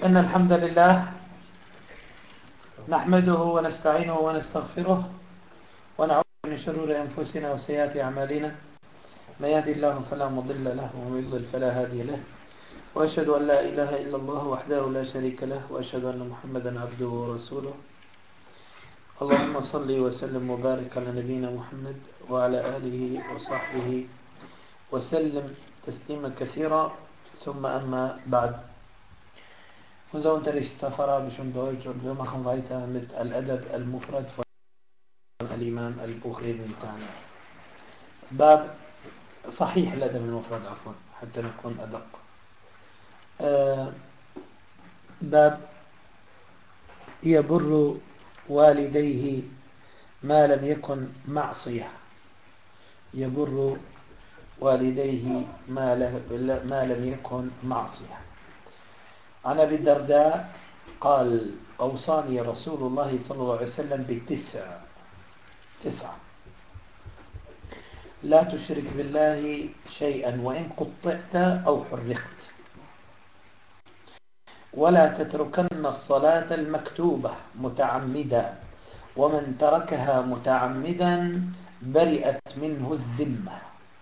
إن الحمد لله نحمده ونستعينه ونستغفره ونعوذ من شرور أنفسنا وسيئات أعمالنا. من يهدي الله فلا مضل له ومن يضلل فلا هادي له، وأشهد أن لا إله إلا الله وحده لا شريك له، وأشهد أن محمدا عبده ورسوله. اللهم صل وسلم وبارك على نبينا محمد وعلى آله وصحبه وسلم تسليما كثيرا. ثم أما بعد. Unser Unterricht Arabisch und Deutsch, und wir machen weiter mit Al-Adab Al-Mufrad von Al-Imam Al-Bukhari بتاعنا. باب صحيح الأدب المفرد، عفوا حتى نكون أدق. باب يبر والديه ما لم يكن معصية. يبر والديه ما لم يكن معصية. عن أبي الدرداء قال: أوصاني رسول الله صلى الله عليه وسلم تسعة: لا تشرك بالله شيئا وإن قطعت أو حرقت، ولا تتركن الصلاة المكتوبة متعمدا، ومن تركها متعمدا برئت منه الذمة،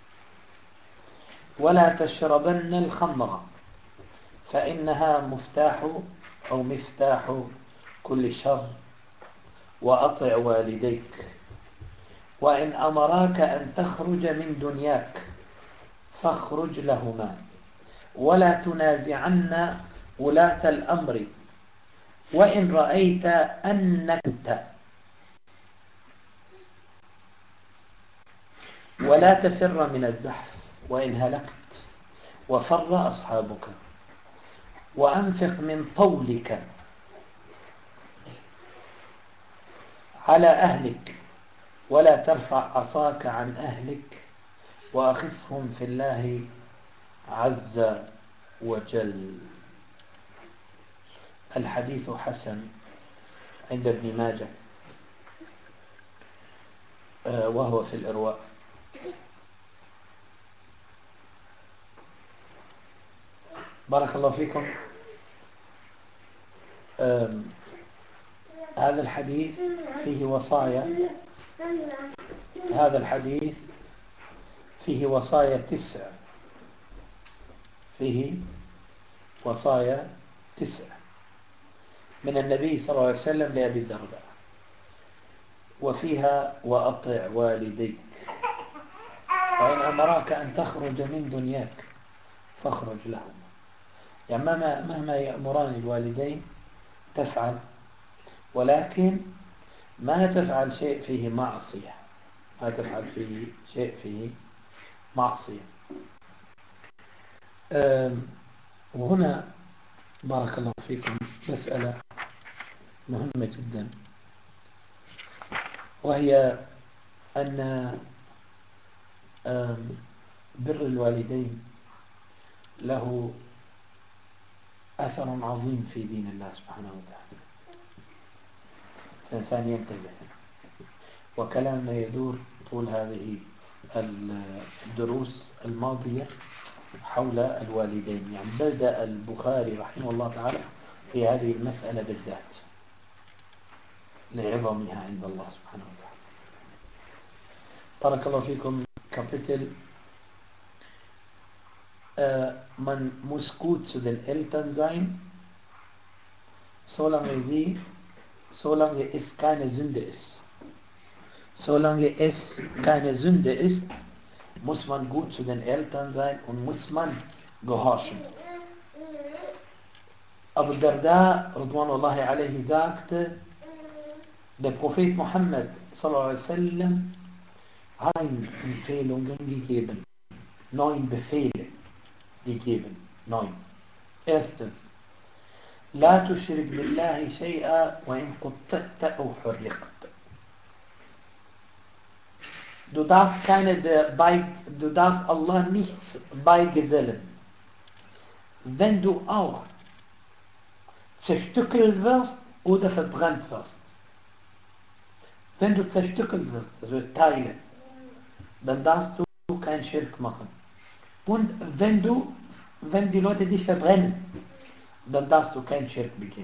ولا تشربن الخمر فإنها مفتاح كل شر، وأطع والديك، وإن أمراك أن تخرج من دنياك فاخرج لهما، ولا تنازعن ولاة الأمر، وإن رأيت أنك ولا تفر من الزحف، وإن هلكت وفر أصحابك، وأنفق من طولك على أهلك، ولا ترفع عصاك عن أهلك، وأخفهم في الله عز وجل. الحديث حسن عند ابن ماجه وهو في الإرواء. بارك الله فيكم. هذا الحديث فيه وصايا. هذا الحديث فيه وصايا 9. فيه وصايا 9 من النبي صلى الله عليه وسلم لأبي الدرداء، وفيها: وأطع والديك، وإن أمراك أن تخرج من دنياك فاخرج لهما. يعني مهما يأمران الوالدين تفعل، ولكن ما تفعل شيء فيه معصية. ما تفعل فيه شيء فيه معصية. وهنا بارك الله فيكم مسألة مهمة جدا، وهي أن بر الوالدين له أثر عظيم في دين الله سبحانه وتعالى. الإنسان ينتبه. وكلامنا يدور طول هذه الدروس الماضية حول الوالدين. يعني بدأ البخاري رحمه الله تعالى في هذه المسألة بالذات لعظمها عند الله سبحانه وتعالى. بارك الله فيكم. Kapitel man muss gut zu den Eltern sein, solange es keine Sünde ist. Solange es keine Sünde ist, muss man gut zu den Eltern sein und muss man gehorchen. Abu Darda Ridwanullahi alayhi sagte, der Prophet Muhammad sallallahu alaihi wasallam hat 9 Empfehlungen gegeben, 9 Befehle gegeben. 9. Erstens: لا تشرك بالله شيئا وإن قطعت أو حرقت. Du darfst Allah nichts beigesellen, wenn du auch zerstückelt wirst oder verbrannt wirst. Wenn du zerstückelt wirst, also Teile, dann darfst du keinen Schirk machen. Und wenn die Leute dich verbrennen, dann darfst du kein Schirk begehen.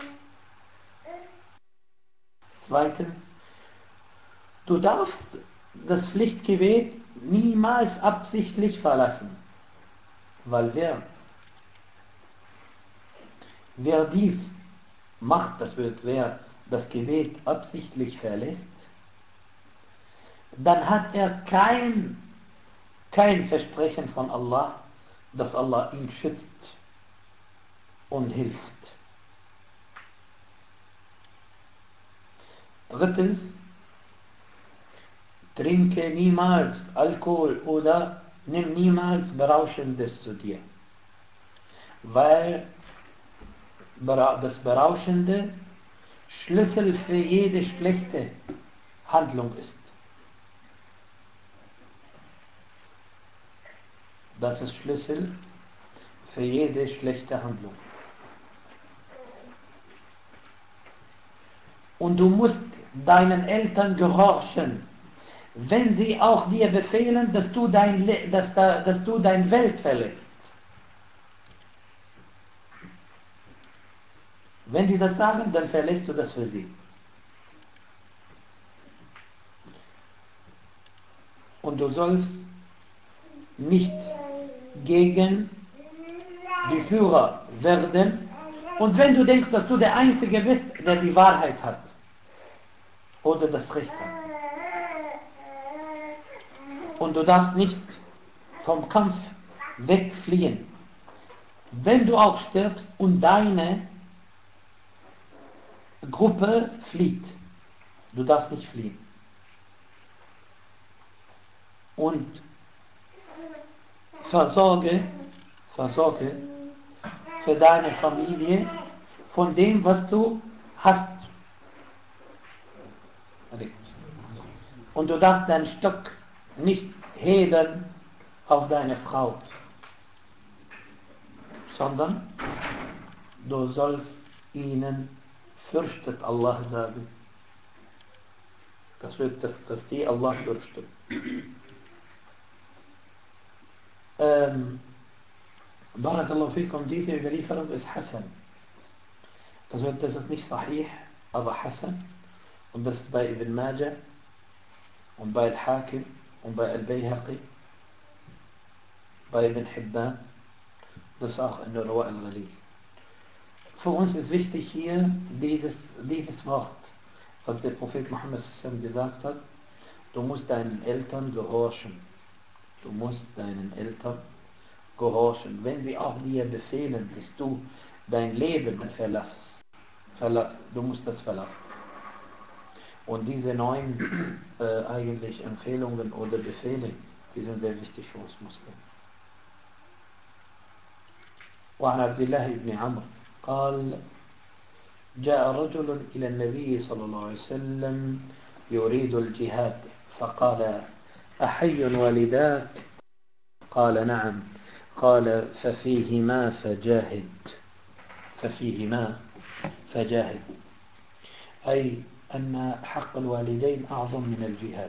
Zweitens, du darfst das Pflichtgebet niemals absichtlich verlassen, weil wer dies macht, wer das Gebet absichtlich verlässt, dann hat er kein Versprechen von Allah, dass Allah ihn schützt und hilft. Drittens, trinke niemals Alkohol oder nimm niemals Berauschendes zu dir, weil das Berauschende Schlüssel für jede schlechte Handlung ist. Das ist Schlüssel für jede schlechte Handlung. Und du musst deinen Eltern gehorchen, wenn sie auch dir befehlen, dass du dein Welt verlässt. Wenn die das sagen, dann verlässt du das für sie. Und du sollst nicht gegen die Führer werden. Und wenn du denkst, dass du der Einzige bist, der die Wahrheit hat oder das Recht hat. Und du darfst nicht vom Kampf wegfliehen. Wenn du auch stirbst und deine Gruppe flieht, du darfst nicht fliehen. Und versorge für deine Familie von dem, was du hast. Und du darfst deinen Stock nicht heben auf deine Frau, sondern du sollst ihnen fürchtet Allah sagen. Das wird, dass die Allah fürchten. Barakallahu fikum, diese Überlieferung ist Hassan. Das ist nicht Sahih, aber Hassan. Und das ist bei Ibn Majah und bei Al-Hakim und bei Al-Bayhaqi, bei Ibn Hibban. Das ist auch in der Ruwa al-Ghalil. Für uns ist wichtig hier dieses Wort, was der Prophet Muhammad gesagt hat. Du musst deinen Eltern gehorchen. Du musst deinen Eltern gehorchen. Wenn sie auch dir befehlen, dass du dein Leben verlässt, du musst das verlassen. Und diese 9 eigentlich Empfehlungen oder Befehle, die sind sehr wichtig für uns Muslimen. وعن عبد الله بن عمرو قال جاء رجل إلى النبي صلى الله عليه وسلم يريد الجهاد فقال أحي والداك قال نعم قال ففيهما فجاهد أي أن حق الوالدين أعظم من الجهاد.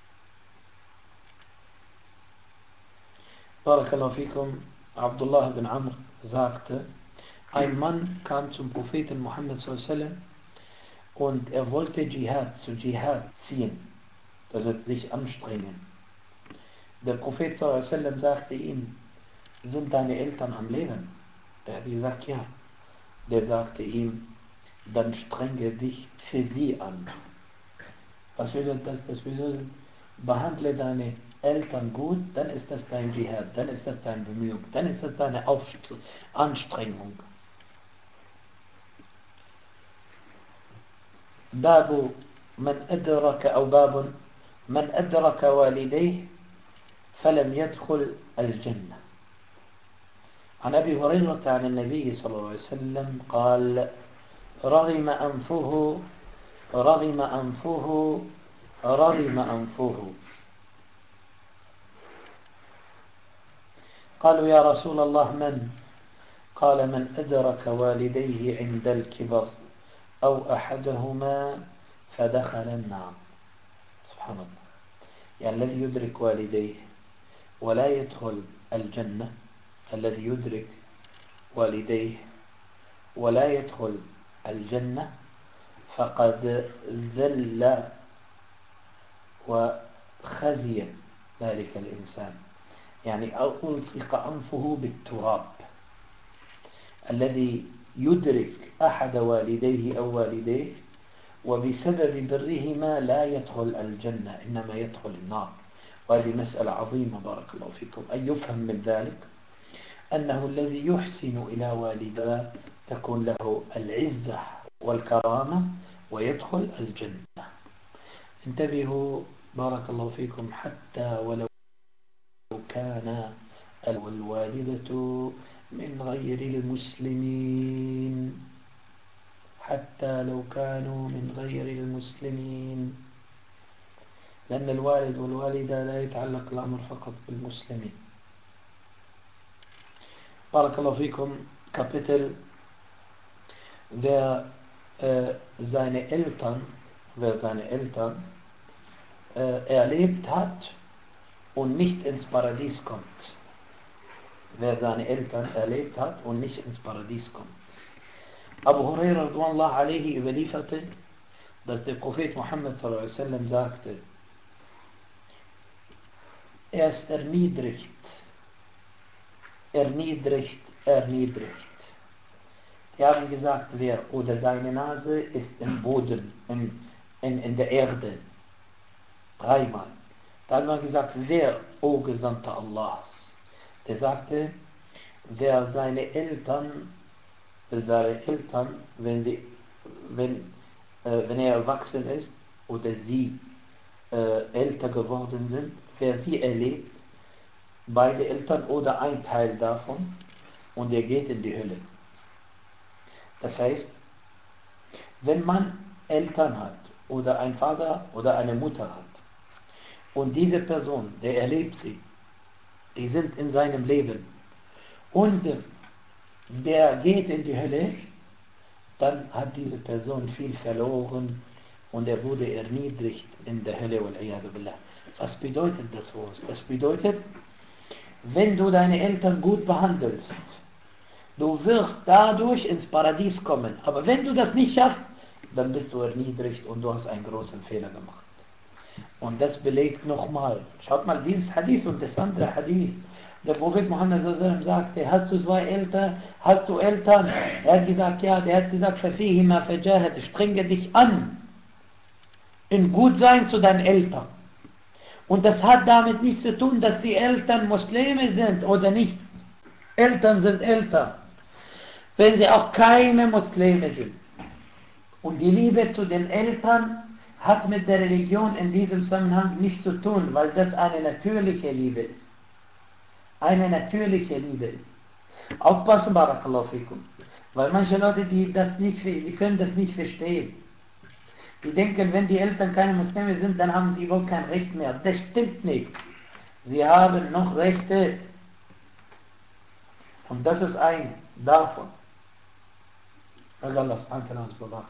بارك الله فيكم. Abdullah ibn Amr sagte, ein Mann kam zum Propheten Muhammad sallallahu und er wollte zu Dschihad ziehen, also sich anstrengen. Der Prophet sallallahu sagte ihm, sind deine Eltern am Leben? Er hat gesagt, ja. Der sagte ihm, dann strenge dich für sie an. Was bedeutet das? Das bedeutet, behandle deine Eltern gut, dann ist das dein Dschihad, dann ist das deine Bemühung, dann ist das deine Anstrengung. باب من أدرك والديه فلم يدخل الجنة. عن أبي هريرة عن النبي صلى الله عليه وسلم قال رغم أنفه قالوا يا رسول الله من؟ قال من أدرك والديه عند الكبر أو أحدهما فدخل النار. سبحان الله. يعني الذي يدرك والديه ولا يدخل الجنة، الذي يدرك والديه ولا يدخل الجنة فقد ذل وخزي ذلك الإنسان، يعني ألصق أنفه بالتراب. الذي يدرك أحد والديه أو والديه وبسبب برهما لا يدخل الجنة إنما يدخل النار. وهذه مسألة عظيمة بارك الله فيكم. أن يفهم من ذلك أنه الذي يحسن إلى والداه تكون له العزة والكرامة ويدخل الجنة. انتبهوا بارك الله فيكم، حتى ولو كان الوالدة من غير المسلمين، حتى لو كانوا من غير المسلمين، لأن الوالد والوالدة لا يتعلق الأمر فقط بالمسلمين. بارك الله فيكم. Kapitel: wer seine Eltern erlebt hat und nicht ins Paradies kommt. Wer seine Eltern erlebt hat und nicht ins Paradies kommt. Abu Huraira radhiyallahu alayhi überlieferte, dass der Prophet Muhammad sallallahu alaihi wasallam sagte: Er ist erniedrigt. Die haben gesagt, wer oder seine Nase ist im Boden, in der Erde. Dreimal. Da hat man gesagt, wer, o Gesandter Allahs? Der sagte, wer seine Eltern, wenn er erwachsen ist oder sie älter geworden sind, wer sie erlebt, beide Eltern oder ein Teil davon, und er geht in die Hölle. Das heißt, wenn man Eltern hat oder einen Vater oder eine Mutter hat und diese Person, der erlebt sie, die sind in seinem Leben und der geht in die Hölle, dann hat diese Person viel verloren und er wurde erniedrigt in der Hölle. Was bedeutet das für uns? Das bedeutet, wenn du deine Eltern gut behandelst, du wirst dadurch ins Paradies kommen. Aber wenn du das nicht schaffst, dann bist du erniedrigt und du hast einen großen Fehler gemacht. Und das belegt nochmal. Schaut mal, dieses Hadith und das andere Hadith. Der Prophet Muhammad sagte, hast du zwei Eltern? Hast du Eltern? Er hat gesagt, ja. Der hat gesagt, فَفِيهِمَا فَجَاهَدْ, strenge dich an in Gutsein zu deinen Eltern. Und das hat damit nichts zu tun, dass die Eltern Muslime sind oder nicht. Eltern sind Eltern, wenn sie auch keine Muslime sind. Und die Liebe zu den Eltern hat mit der Religion in diesem Zusammenhang nichts zu tun, weil das eine natürliche Liebe ist. Eine natürliche Liebe ist. Aufpassen, barakallahu fikum. Weil manche Leute, die können das nicht verstehen. Die denken, wenn die Eltern keine Muslime sind, dann haben sie wohl kein Recht mehr. Das stimmt nicht. Sie haben noch Rechte. Und das ist ein davon. Weil Allah subhanahu wa ta'ala uns bewacht.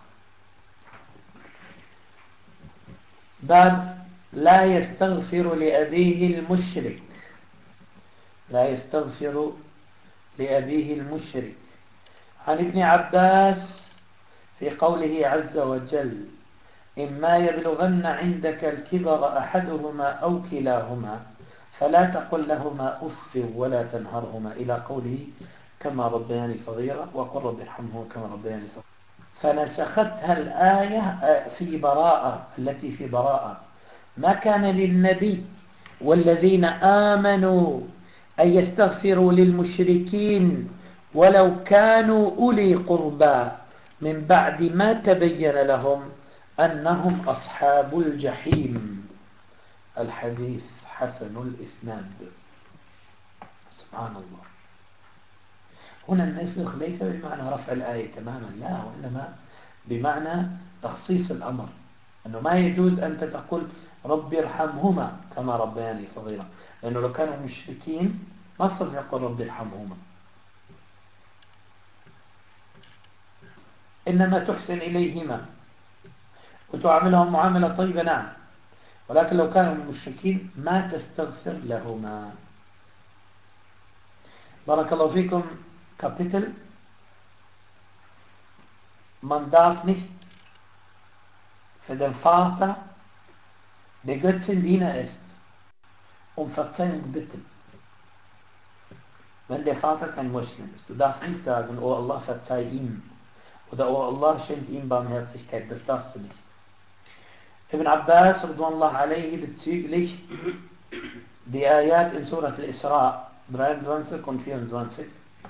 باب لا يستغفر لأبيه المشرك. لا يستغفر لأبيه المشرك. عن ابن عباس في قوله عز وجل: إما يبلغن عندك الكبر أحدهما أو كلاهما فلا تقل لهما أف ولا تنهرهما، إلى قوله كما ربياني صغيرا وقل رب ارحمهما كما ربياني صغيرا. فنسختها الآية في براءة، التي في براءة: ما كان للنبي والذين آمنوا أن يستغفروا للمشركين ولو كانوا أولي قربى من بعد ما تبين لهم أنهم أصحاب الجحيم. الحديث حسن الإسناد. سبحان الله. هنا النسخ ليس بمعنى رفع الآية تماما، لا، وإنما بمعنى تخصيص الأمر، أنه ما يجوز أن تقول رب ارحمهما كما ربياني صغيرا، لأنه لو كانوا مشركين ما صرف يقول رب ارحمهما، إنما تحسن إليهما وتعاملهم معاملة طيبة، نعم، ولكن لو كانوا مشركين ما تستغفر لهما. بارك الله فيكم. Kapitel man darf nicht für den Vater, der Götzendiener ist, um Verzeihung bitten. Wenn der Vater kein Muslim ist. Du darfst nicht sagen, oh Allah, verzeih ihm. Oder oh Allah, schenk ihm Barmherzigkeit. Das darfst du nicht. Ibn Abbas radhiyallahu alayhi bezüglich die Ayat in Surat al-Isra 23 und 24.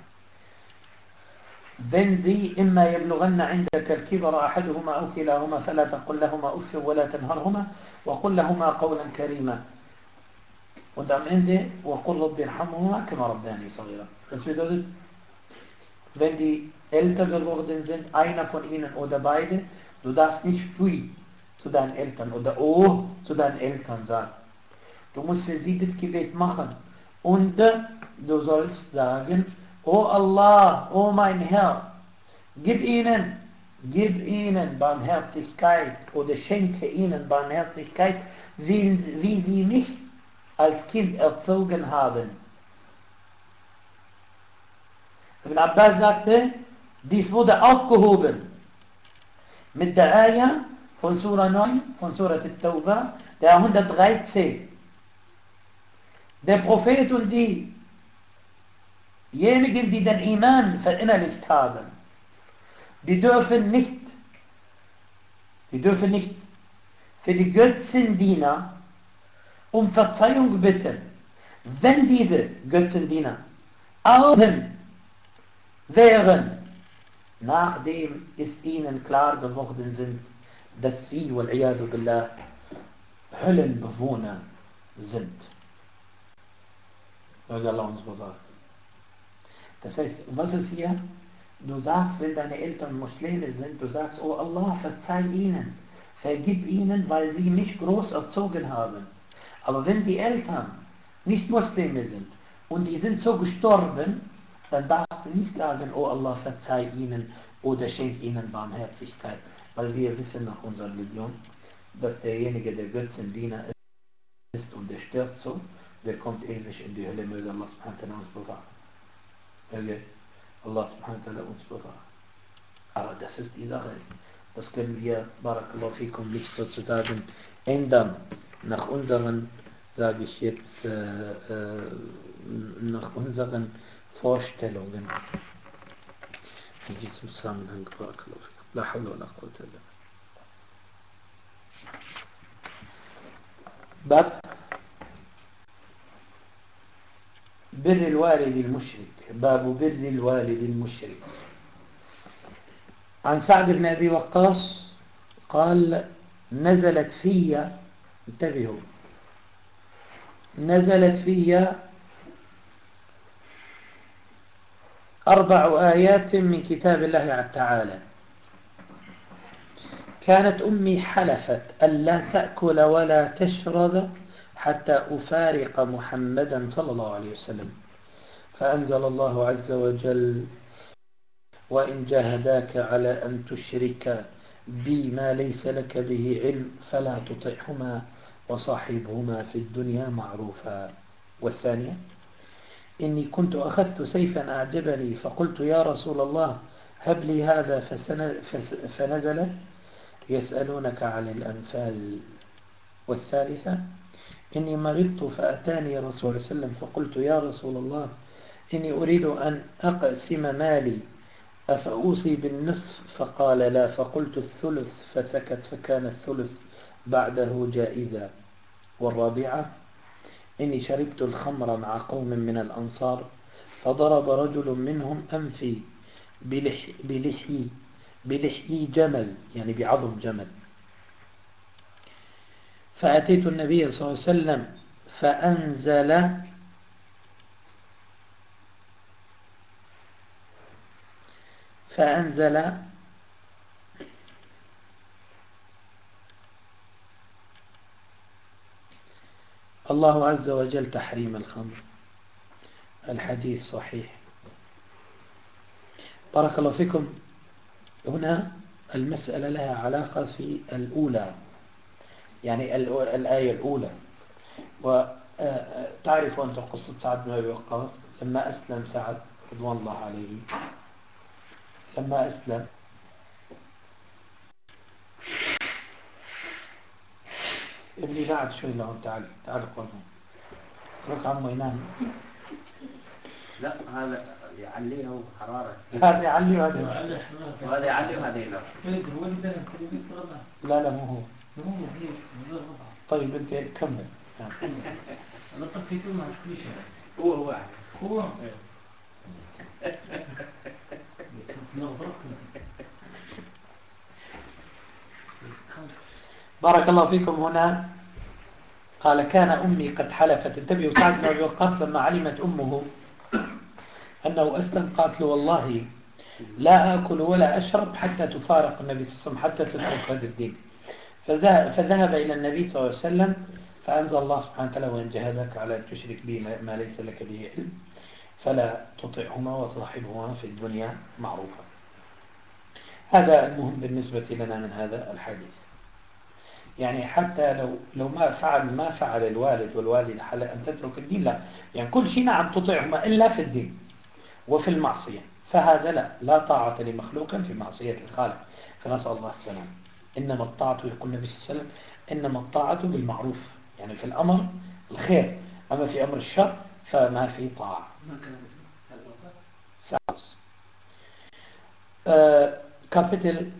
Wenn sie immer يبلغن عندك الكبر أحدهما أو كلاهما فلا تقل لهما أف ولا تنهرهما وقل لهما قولا كريما. Und am Ende وقل رب ارحمهما كما ربياني صغيرا. Das bedeutet, wenn die älter geworden sind, einer von ihnen oder beide, du darfst nicht Pfui zu deinen Eltern oder Oh zu deinen Eltern sagen. Du musst für sie Bittgebet machen. Und du sollst sagen, O Allah, O mein Herr, gib ihnen Barmherzigkeit oder schenke ihnen Barmherzigkeit, wie sie mich als Kind erzogen haben. Ibn Abbas sagte, dies wurde aufgehoben mit der Ayah von Surah 9, von Surah At-Tawbah, der 113. Der Prophet und diejenigen, die den Iman verinnerlicht haben, die dürfen nicht für die Götzendiener um Verzeihung bitten, wenn diese Götzendiener Augen wären, nachdem es ihnen klar geworden sind, dass sie, wal-iyadu billah, Höllenbewohner sind. Möge Allah uns bewahren. Das heißt, was ist hier? Du sagst, wenn deine Eltern Muslime sind, du sagst, oh Allah, verzeih ihnen, vergib ihnen, weil sie mich groß erzogen haben. Aber wenn die Eltern nicht Muslime sind und die sind so gestorben, dann darfst du nicht sagen, oh Allah, verzeih ihnen oder schenk ihnen Barmherzigkeit. Weil wir wissen nach unserer Religion, dass derjenige, der Götzendiener ist und der stirbt so, der kommt ewig in die Hölle. Möge Allah subhanahu wa ta'ala uns bewahren. Möge Allah subhanahu wa ta'ala uns bewahren. Aber das ist die Sache. Das können wir, barakallahu fikum, nicht sozusagen ändern. Nach unseren, sage ich jetzt, nach unseren Vorstellungen. In diesem Zusammenhang, barakallahu fikum. La hawla wa la quwwata illa billah. Bab بر الوالد المشرك. باب بر الوالد المشرك. عن سعد بن أبي وقاص قال نزلت في، انتبهوا، نزلت في 4 آيات من كتاب الله تعالى. كانت أمي حلفت ألا تأكل ولا تشرب حتى أفارق محمدا صلى الله عليه وسلم، فأنزل الله عز وجل وإن جاهداك على أن تشرك بي ما ليس لك به علم فلا تطعهما وصاحبهما في الدنيا معروفا. والثانية إني كنت أخذت سيفا أعجبني فقلت يا رسول الله هب لي هذا، فنزل يسألونك عن الأنفال. والثالثة إني مرضت فأتاني رسول الله صلى الله عليه وسلم فقلت يا رسول الله إني أريد أن أقسم مالي أفأوصي بالنصف؟ فقال لا، فقلت الثلث فسكت، فكان الثلث بعده جائزا. والرابعة إني شربت الخمر مع قوم من الأنصار فضرب رجل منهم أنفي بلحي جمل، يعني بعظم جمل، فأتيت النبي صلى الله عليه وسلم فأنزل الله عز وجل تحريم الخمر. الحديث صحيح. بارك الله فيكم. هنا المسألة لها علاقة في الأولى، يعني الآية الأولى. وتعرف أنت قصة سعد بن أبي وقاص لما أسلم سعد رضوان الله عليه، لما أسلم ابني قاعد شوي لهون، تعال تعال قول. اترك عمو ينام. لا هذا يعليه حرارة. هذا يعلي وهذا يعلي. وهذا يعلي وهذا ينام. لا لا مو هو. طيب انت كمل. انا طفيت ما كل شيء. هو هو بارك الله فيكم. هنا قال كان أمي قد حلفت. انتبهوا، سعد بن أبي وقاص لما علمت أمه أنه أسلم قالت له والله لا آكل ولا أشرب حتى تفارق النبي صلى الله عليه وسلم، حتى تترك هذا الدين. فذهب إلى النبي صلى الله عليه وسلم فأنزل الله سبحانه وتعالى وإن جاهداك على أن تشرك بي ما ليس لك به علم فلا تطعهما وتصاحبهما في الدنيا معروفا. هذا المهم بالنسبة لنا من هذا الحديث. يعني حتى لو ما فعل الوالد والوالدة على أن تترك الدين، لا، يعني كل شيء نعم تطيعهما إلا في الدين وفي المعصية، فهذا لا طاعة لمخلوق في معصية الخالق، فنسأل الله السلام. إنما الطاعة، يقول النبي صلى الله عليه وسلم إنما الطاعة بالمعروف، يعني في الأمر الخير، أما في أمر الشر فما في طاعة. Kapitel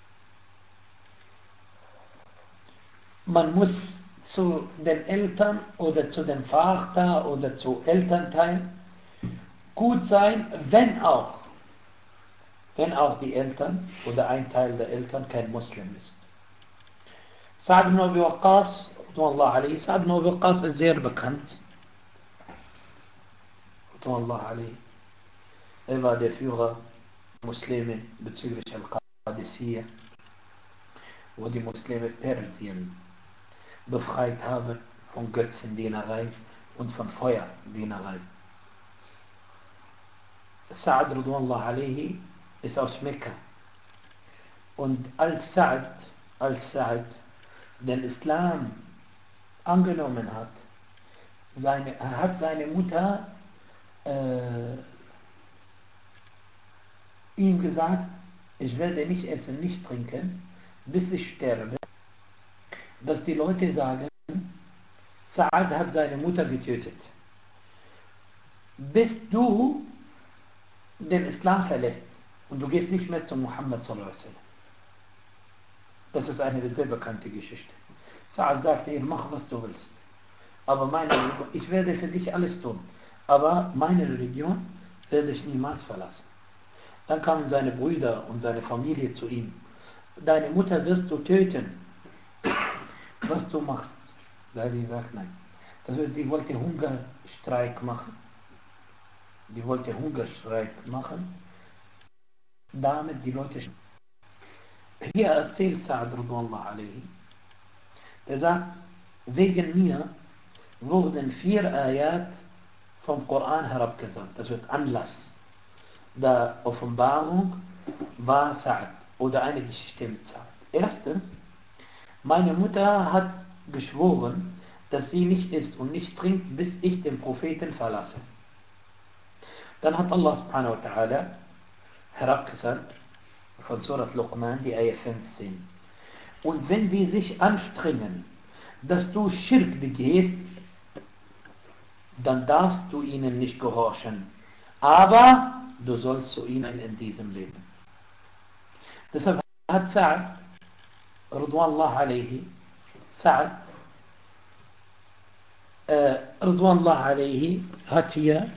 man muss zu den Eltern oder zu dem Vater oder zu Elternteil gut sein, wenn auch die Eltern oder ein Teil der Eltern kein Muslim ist. Sa'd ibn Abi Waqqas, Sa'd ibn Abi Waqqas ist sehr bekannt. Er war der Führer Muslime bezüglich Al-Qadisiyya, wo die Muslime Persien befreit haben von Götzendienerei und von Feuerdienerei. Sa'd radhiyallahu alayhi ist aus Mekka. Und als Sa'd den Islam angenommen hat, hat seine Mutter ihm gesagt, ich werde nicht essen, nicht trinken, bis ich sterbe. Dass die Leute sagen, Sa'd hat seine Mutter getötet. Bis du den Islam verlässt und du gehst nicht mehr zu Muhammad sallallahu alaihi wasallam. Das ist eine sehr bekannte Geschichte. Sa'd sagte ihr, mach was du willst. Aber ich werde für dich alles tun. Aber meine Religion werde ich niemals verlassen. Dann kamen seine Brüder und seine Familie zu ihm. Deine Mutter wirst du töten. Was du machst? Daddy sagt nein. Das heißt, sie wollte Hungerstreik machen. Damit die Leute. Hier erzählt Sa'd radhiyallahu alayhi. Er sagt, wegen mir wurden 4 Ayat vom Koran herabgesandt. Das wird Anlass der Offenbarung war Sa'd oder eine Geschichte mit Sa'd. Erstens, meine Mutter hat geschworen, dass sie nicht isst und nicht trinkt, bis ich den Propheten verlasse. Dann hat Allah subhanahu wa ta'ala herabgesandt von Surat Luqman, die Ayah 15. Und wenn sie sich anstrengen, dass du Schirk begehst, dann darfst du ihnen nicht gehorchen. Aber du sollst zu ihnen in diesem Leben. Deshalb hat Sa'd, Ridwanullah alayhi, Ridwanullah alayhi hat hier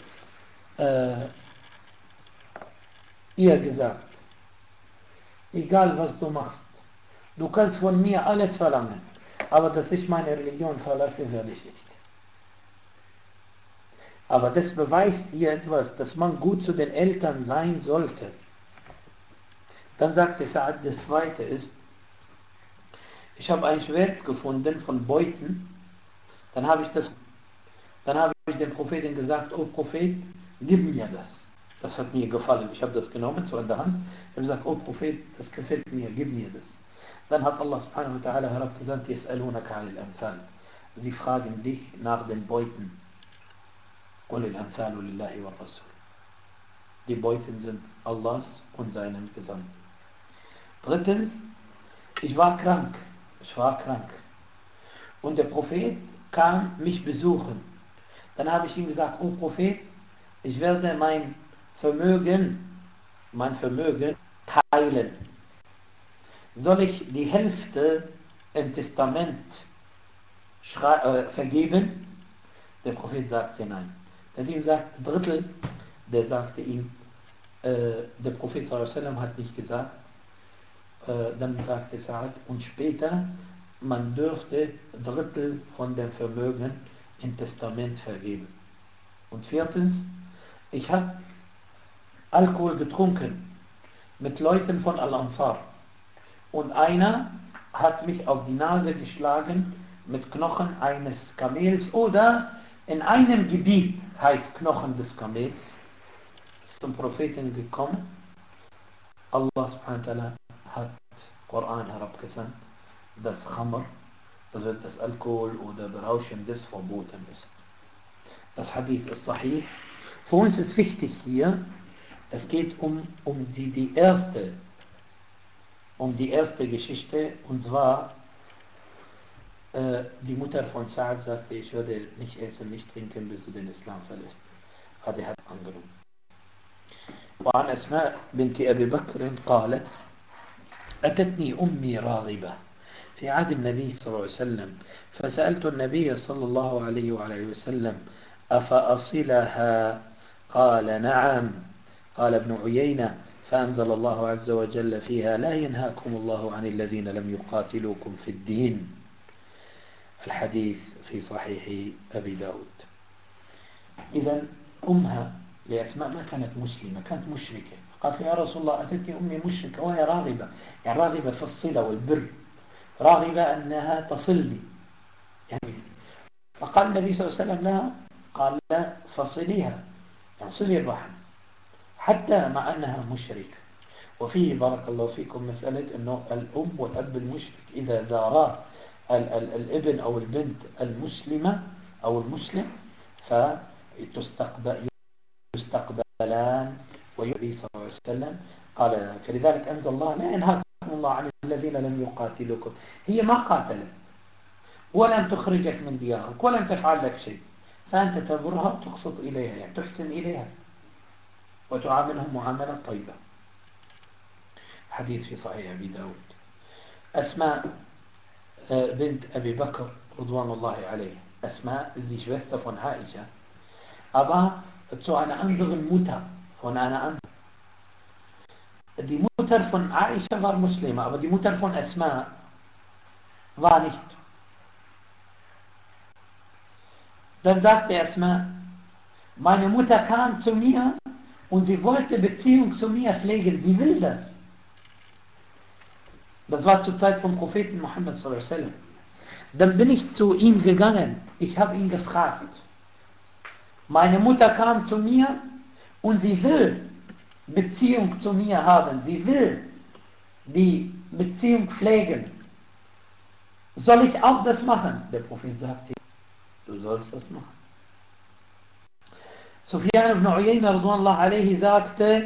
ihr gesagt, egal was du machst, du kannst von mir alles verlangen, aber dass ich meine Religion verlasse, werde ich nicht. Aber das beweist hier etwas, dass man gut zu den Eltern sein sollte. Dann sagte Sa'd, das zweite ist, ich habe ein Schwert gefunden von Beuten, dann habe ich dem Propheten gesagt, oh Prophet, gib mir das. Das hat mir gefallen. Ich habe das genommen, so in der Hand. Ich habe gesagt, oh Prophet, das gefällt mir, gib mir das. Dann hat Allah subhanahu wa ta'ala herabgesandt, yas'alunaka 'anil Anfal. Sie fragen dich nach den Beuten. Qul al-Anfalu lillahi wa Rasul. Die Beuten sind Allahs und seinen Gesandten. Drittens, ich war krank. Und der Prophet kam mich besuchen. Dann habe ich ihm gesagt, oh Prophet, ich werde mein Vermögen teilen. Soll ich die Hälfte im Testament vergeben? Der Prophet sagte nein. Dann hat ihm gesagt, Drittel, der sagte ihm, der Prophet sallam hat nicht gesagt, dann sagte Sa'ad, und später, man dürfte Drittel von dem Vermögen im Testament vergeben. Und viertens, ich habe Alkohol getrunken mit Leuten von Al-Ansar. Und einer hat mich auf die Nase geschlagen mit Knochen eines Kamels oder in einem Gebiet heißt Knochen des Kamels. Zum Propheten gekommen. Allah subhanahu wa ta'ala hat Koran herabgesandt, dass Khamr, also das Alkohol oder Berauschendes verboten ist. Das Hadith ist sahih. Für uns ist wichtig hier, es geht um die erste Geschichte, und zwar die Mutter von Sa'ad sagte, ich werde nicht essen, nicht trinken, bis du den Islam verlässt. Aber er hat angenommen. وعن أسماء بنت أبي بكر قالت أتتني أمي راغبة في عهد النبي صلى الله عليه وسلم فسألت النبي صلى الله عليه وعلى وسلم أفأصلها قال نعم قال ابن عيينة فأنزل الله عز وجل فيها لا ينهاكم الله عن الذين لم يقاتلوكم في الدين الحديث في صحيح أبي داود. إذن أمها لأسماء ما كانت مسلمة، كانت مشركة. قالت يا رسول الله أتتني أمي مشركة وهي راغبة، يعني راغبة في الصلة والبر، راغبة أنها تصلني يعني. فقال النبي صلى الله عليه وسلم لها، قال لا فصليها، يعني صلي الرحم حتى مع أنها مشركة. وفيه بارك الله فيكم مسألة أنه الأم والأب المشرك إذا زارا الابن أو البنت المسلمة أو المسلم فيستقبلان ويؤذي صلى الله عليه وسلم. قال فلذلك أنزل الله لا ينهاكم الله عن الذين لم يقاتلوكم. هي ما قاتلت ولم تخرجك من ديارك ولم تفعل لك شيء، فأنت تبرها وتقسط إليها، يعني تحسن إليها وتعاملهم معاملة طيبة. حديث في صحيح أبي داود. أسماء بنت أبي بكر رضوان الله عليه. Asma ist die Schwester von Aisha, aber zu einer anderen Mutter, von einer anderen. Die Mutter von Aisha war Muslima, aber die Mutter von Asma war nicht. Dann sagte Asma, meine Mutter kam zu mir und sie wollte Beziehung zu mir pflegen, sie will das. Das war zur Zeit vom Propheten Muhammad sallallahu alaihi wasallam. Dann bin ich zu ihm gegangen, ich habe ihn gefragt. Meine Mutter kam zu mir und sie will Beziehung zu mir haben, sie will die Beziehung pflegen. Soll ich auch das machen? Der Prophet sagte, du sollst das machen. Sufyan ibn Uyayna radhiyallahu alayhi sagte,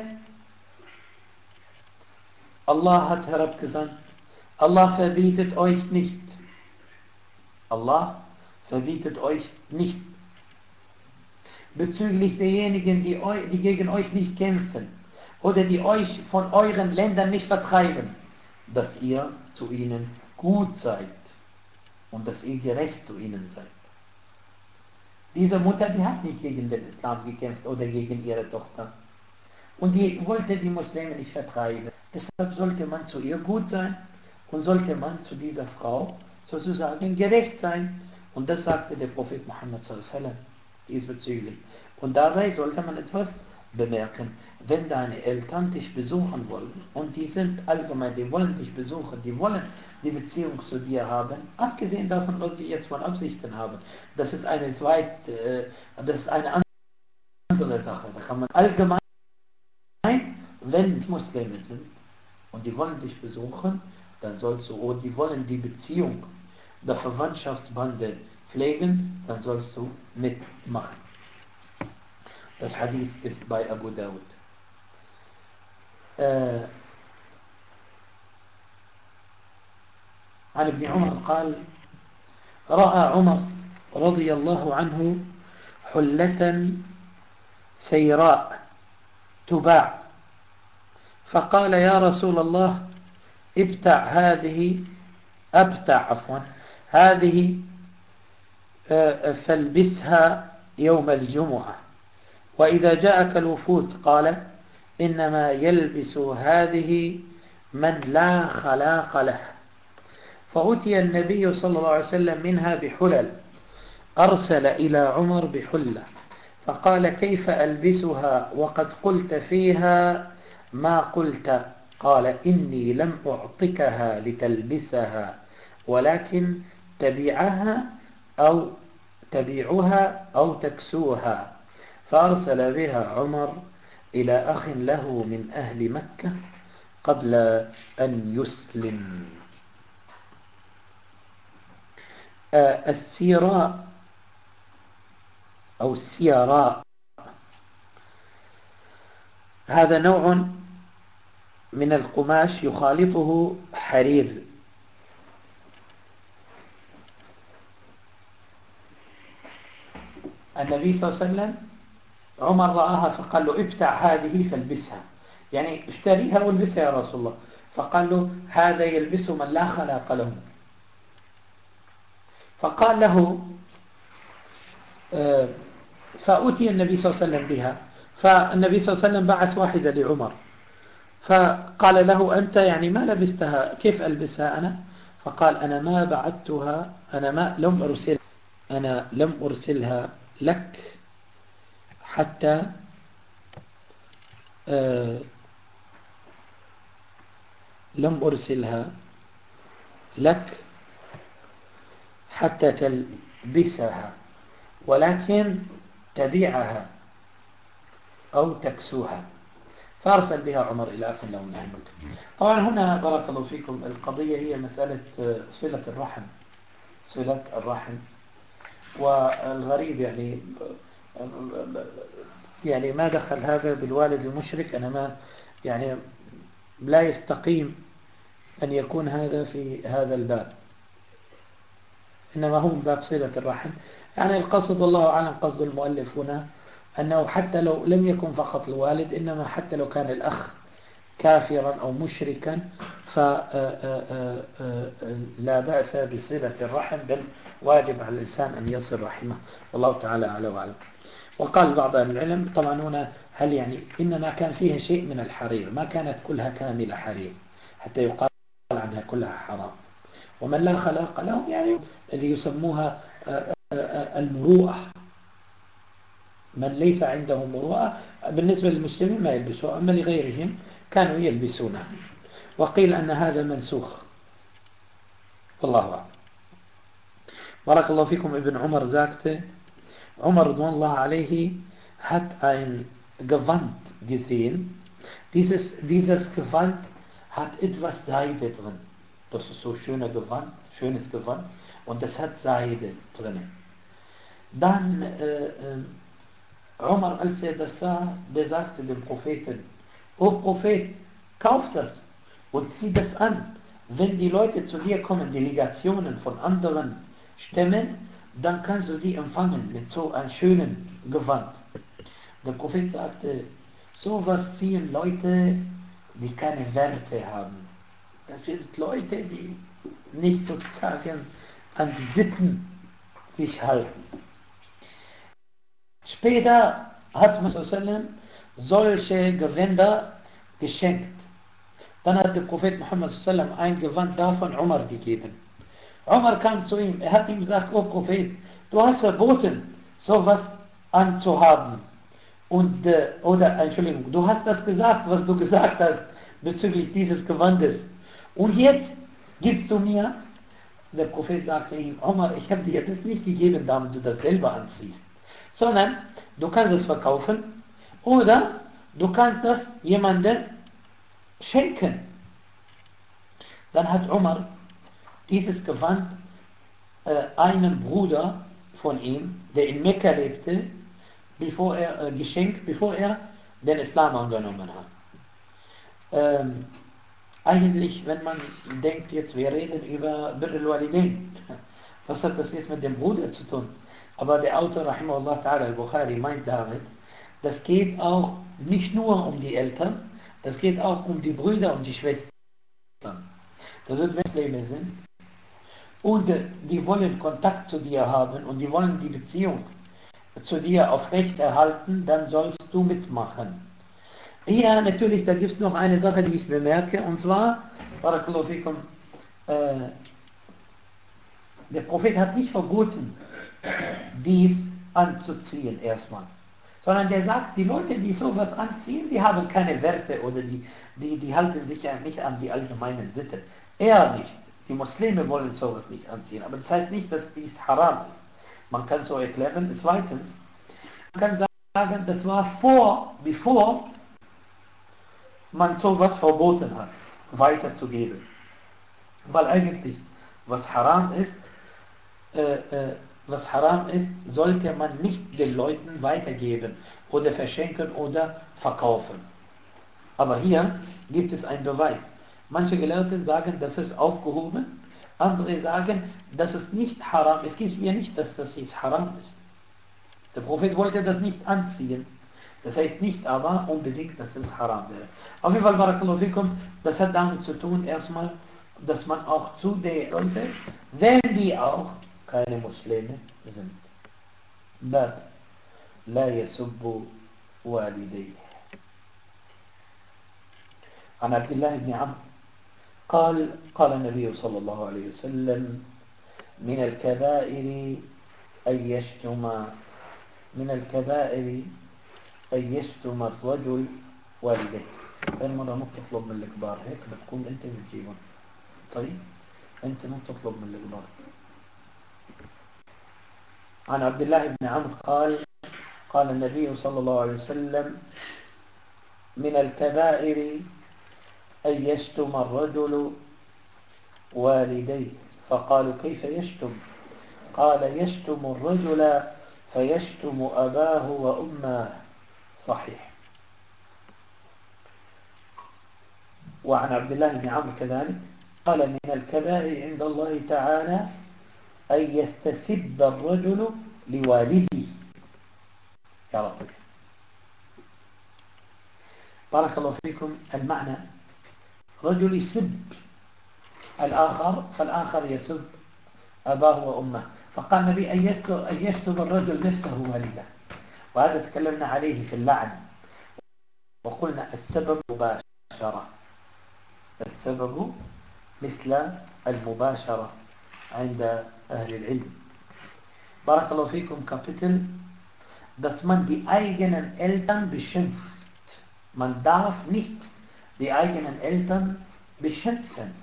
Allah hat herabgesandt, Allah verbietet euch nicht. Allah verbietet euch nicht. Bezüglich derjenigen, die gegen euch nicht kämpfen oder die euch von euren Ländern nicht vertreiben, dass ihr zu ihnen gut seid und dass ihr gerecht zu ihnen seid. Diese Mutter, die hat nicht gegen den Islam gekämpft oder gegen ihre Tochter. Und die wollte die Muslime nicht vertreiben. Deshalb sollte man zu ihr gut sein und sollte man zu dieser Frau sozusagen gerecht sein. Und das sagte der Prophet Muhammad sallallahu alaihi wasallam diesbezüglich. Und dabei sollte man etwas bemerken. Wenn deine Eltern dich besuchen wollen und die sind allgemein, die wollen dich besuchen, die wollen die Beziehung zu dir haben, abgesehen davon, was sie jetzt von Absichten haben, das ist eine andere Sache. Da kann man allgemein, wenn Muslime sind und die wollen dich besuchen, dann sollst du, oder die wollen die Beziehung der Verwandtschaftsbande pflegen, dann sollst du mitmachen. Das Hadith ist bei Abu Dawud. عن ابن عمر قال رأى عمر رضي الله عنه حلة سيراء تباع، فقال يا رسول الله ابتع هذه، هذه فالبسها يوم الجمعة، وإذا جاءك الوفود قال إنما يلبس هذه من لا خلاق له. فأتي النبي صلى الله عليه وسلم منها بحلل، أرسل إلى عمر بحلة فقال كيف ألبسها وقد قلت فيها ما قلت؟ قال إني لم أعطكها لتلبسها ولكن تبيعها أو تكسوها. فأرسل بها عمر إلى أخ له من أهل مكة قبل أن يسلم. السيراء أو السيراء هذا نوع من القماش يخالطه حرير. النبي صلى الله عليه وسلم عمر رآها فقال له ابتع هذه فالبسها، يعني اشتريها والبسها يا رسول الله. فقال له هذا يلبس من لا خلاق له. فقال له فأتي النبي صلى الله عليه وسلم بها، فالنبي صلى الله عليه وسلم بعث واحدة لعمر فقال له أنت يعني ما لبستها، كيف ألبسها أنا؟ فقال أنا ما بعثتها، أنا لم أرسلها لك حتى لم أرسلها لك حتى تلبسها ولكن تبيعها أو تكسوها. فأرسل بها عمر إلى أخ له من أهل مكة. طبعا هنا بارك الله فيكم القضية هي مسألة صلة الرحم. والغريب يعني ما دخل هذا بالوالد المشرك، أنا ما يعني لا يستقيم أن يكون هذا في هذا الباب، إنما هو من باب صلة الرحم. يعني القصد والله أعلم قصد المؤلف هنا أنه حتى لو لم يكن فقط الوالد، إنما حتى لو كان الأخ كافرا أو مشركا فلا بأس بصلة الرحم، بل واجب على الإنسان أن يصل رحمه، والله تعالى أعلى وأعلم. وقال بعض أهل العلم طبعا هنا هل يعني إنما كان فيها شيء من الحرير، ما كانت كلها كاملة حرير حتى يقال عنها كلها حرام. ومن لا خلاق له يعني اللي يسموها المروءة، من ليس عنده مروءة بالنسبة للمسلمين ما يلبسوا، أما لغيرهم كانوا يلبسونها. وقيل أن هذا منسوخ والله أعلم. بارك الله فيكم. ابن Umar sagte, Umar radhiyallahu alayhi hat ein Gewand gesehen. Dieses Gewand hat etwas Seide drin. Das ist so schönes Gewand und das hat Seide drin. Dann Umar, als er das sah, der sagte dem Propheten, O Prophet, kauf das und zieh das an. Wenn die Leute zu dir kommen, Delegationen von anderen Stämmen, dann kannst du sie empfangen mit so einem schönen Gewand. Der Prophet sagte, sowas ziehen Leute, die keine Werte haben. Das sind Leute, die nicht sozusagen an die Sitten sich halten. Später hat Muhammad solche Gewänder geschenkt. Dann hat der Prophet Muhammad ein Gewand davon Umar gegeben. Umar kam zu ihm, er hat ihm gesagt, O Prophet, du hast verboten, sowas anzuhaben. Entschuldigung, du hast das gesagt, was du gesagt hast bezüglich dieses Gewandes. Und jetzt gibst du mir, der Prophet sagte ihm, Umar, ich habe dir das nicht gegeben, damit du das selber anziehst, sondern du kannst es verkaufen oder du kannst das jemandem schenken. Dann hat Umar dieses Gewand einem Bruder von ihm, der in Mekka lebte, geschenkt, bevor er den Islam angenommen hat. Eigentlich, wenn man denkt, jetzt wir reden über Birr al-Walidain, Was hat das jetzt mit dem Bruder zu tun? Aber der Autor, Rahimahullah Ta'ala, al-Bukhari, meint damit, das geht auch nicht nur um die Eltern, das geht auch um die Brüder und die Schwestern. Das wird, wenn Muslime sind und die wollen Kontakt zu dir haben und die wollen die Beziehung zu dir aufrechterhalten, dann sollst du mitmachen. Hier natürlich, da gibt es noch eine Sache, die ich bemerke, und zwar, Barakallahu fikum, der Prophet hat nicht verboten, dies anzuziehen erstmal. Sondern der sagt, die Leute, die sowas anziehen, die haben keine Werte oder die halten sich ja nicht an die allgemeinen Sitten. Er nicht. Die Muslime wollen sowas nicht anziehen. Aber das heißt nicht, dass dies haram ist. Man kann so erklären, zweitens, man kann sagen, das war bevor man sowas verboten hat, weiterzugeben. Weil eigentlich, was haram ist, sollte man nicht den Leuten weitergeben oder verschenken oder verkaufen. Aber hier gibt es einen Beweis. Manche Gelehrten sagen, das ist aufgehoben, andere sagen, dass es nicht haram ist. Es gibt hier nicht, dass das jetzt haram ist. Der Prophet wollte das nicht anziehen. Das heißt nicht aber unbedingt, dass es haram wäre. Auf jeden Fall, Barakallahu fikum, das hat damit zu tun, erstmal, dass man auch zu den Leuten, wenn die auch keine Muslime sind. Bab la yasubbu walidayh. عن عبد الله بن عمرو قال النبي صلى الله عليه وسلم من الكبائر أن يشتم الرجل والديه. المرة ما تطلب من الكبار هيك بتكون أنت بتجيبهم. طيب أنت ما تطلب من الكبار. عن عبد الله بن عمرو قال النبي صلى الله عليه وسلم من الكبائر أن يشتم الرجل والديه. فقالوا كيف يشتم؟ قال يشتم الرجل فيشتم أباه وأمه. صحيح. وعن عبد الله بن عمرو كذلك قال من الكبائر عند الله تعالى أن يستسب الرجل لوالده. يا لطيف. بارك الله فيكم. المعنى رجل يسب الآخر فالآخر يسب أباه وأمه. فقال النبي أن يشتم الرجل نفسه والده. وهذا تكلمنا عليه في اللعن وقلنا السبب مباشرة. السبب مثل المباشرة عند أهل العلم. بارك الله فيكم. Kapitel, dass man die eigenen Eltern beschimpft. Man darf nicht die eigenen Eltern beschimpfen.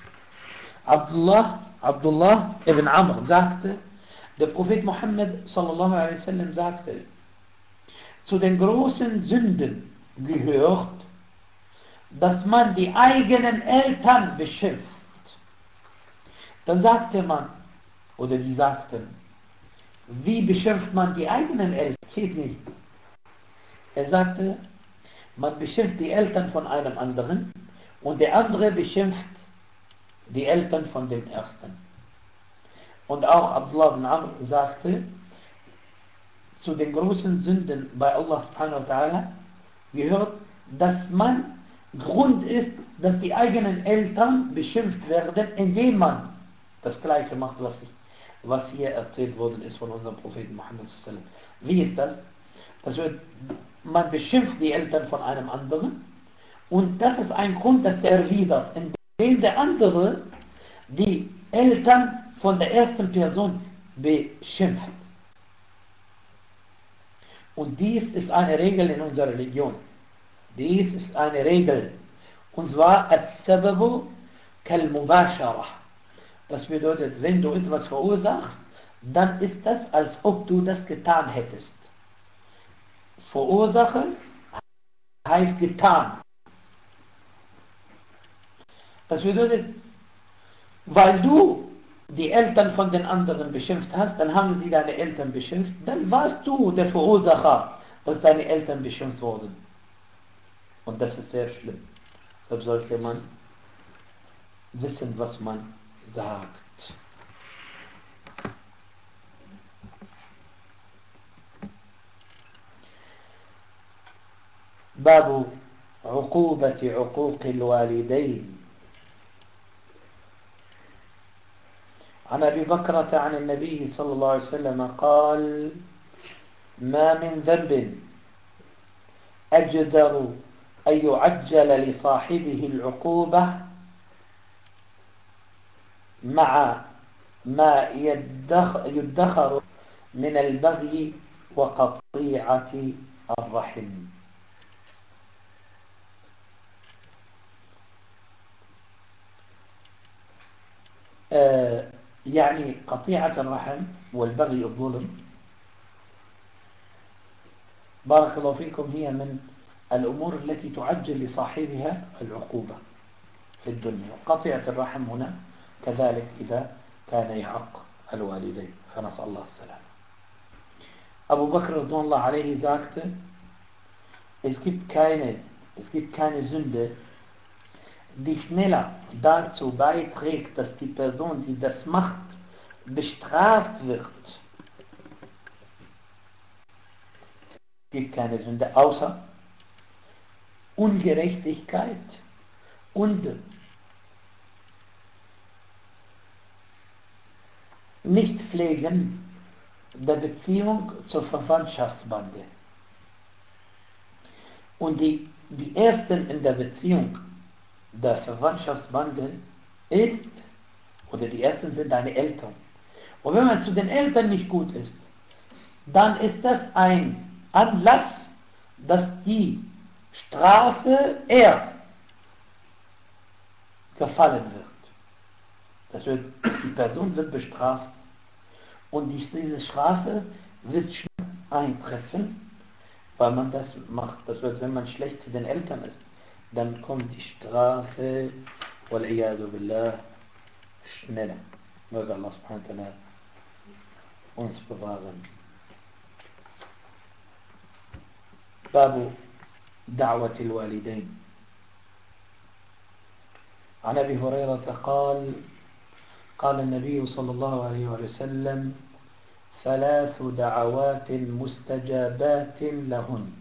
Abdullah ibn Amr sagte, der Prophet Muhammad sallallahu alaihi wasallam sagte, zu den großen Sünden gehört, dass man die eigenen Eltern beschimpft. Dann sagte man, oder die sagten, wie beschimpft man die eigenen Eltern? Geht nicht. Er sagte, man beschimpft die Eltern von einem anderen und der andere beschimpft die Eltern von dem ersten. Und auch Abdullah ibn Amr sagte, zu den großen Sünden bei Allah subhanahu wa ta'ala gehört, dass man Grund ist, dass die eigenen Eltern beschimpft werden, indem man das Gleiche macht, was hier erzählt worden ist von unserem Propheten Muhammad sallallahu alaihi wasallam. Wie ist das? Man beschimpft die Eltern von einem anderen und das ist ein Grund, dass der erwidert, indem der andere die Eltern von der ersten Person beschimpft. Und dies ist eine Regel in unserer Religion. Dies ist eine Regel. Und zwar as-sababu kal-mubashara. Das bedeutet, wenn du etwas verursachst, dann ist das, als ob du das getan hättest. Verursachen heißt getan. Das bedeutet, weil du die Eltern von den anderen beschimpft hast, dann haben sie deine Eltern beschimpft, dann warst du der Verursacher, dass deine Eltern beschimpft wurden. Und das ist sehr schlimm. Deshalb sollte man wissen, was man sagt. باب عقوبة عقوق الوالدين. عن أبي بكرة عن النبي صلى الله عليه وسلم قال: ما من ذنب أجدر أن يعجل لصاحبه العقوبة مع ما يدخر من البغي وقطيعة الرحم. يعني قطيعة الرحم والبغي الظلم، بارك الله فيكم، هي من الأمور التي تعجل لصاحبها العقوبة في الدنيا. قطيعة الرحم هنا كذلك إذا كان يعق الوالدين، فنسأل الله السلامة. Abu Bakr radhiyallahu anhu sagte, es gibt keine Sünde, die schneller dazu beiträgt, dass die Person, die das macht, bestraft wird. Es gibt keine Sünde außer Ungerechtigkeit und Nichtpflegen der Beziehung zur Verwandtschaftsbande. Und die ersten in der Beziehung der Verwandtschaftsbande ist, oder die ersten sind deine Eltern. Und wenn man zu den Eltern nicht gut ist, dann ist das ein Anlass, dass die Strafe eher gefallen wird. Die Person wird bestraft und diese Strafe wird schnell eintreffen, weil man das macht. Das wird, wenn man schlecht zu den Eltern ist, dann kommt die Strafe, wal-iyadu billah, schneller. Möge Allah subhanahu wa ta'ala uns bewahren. باب دعوة الوالدين. عن أبي هريرة قال: قال النبي صلى الله عليه وسلم: 3 دعوات مستجابات لهن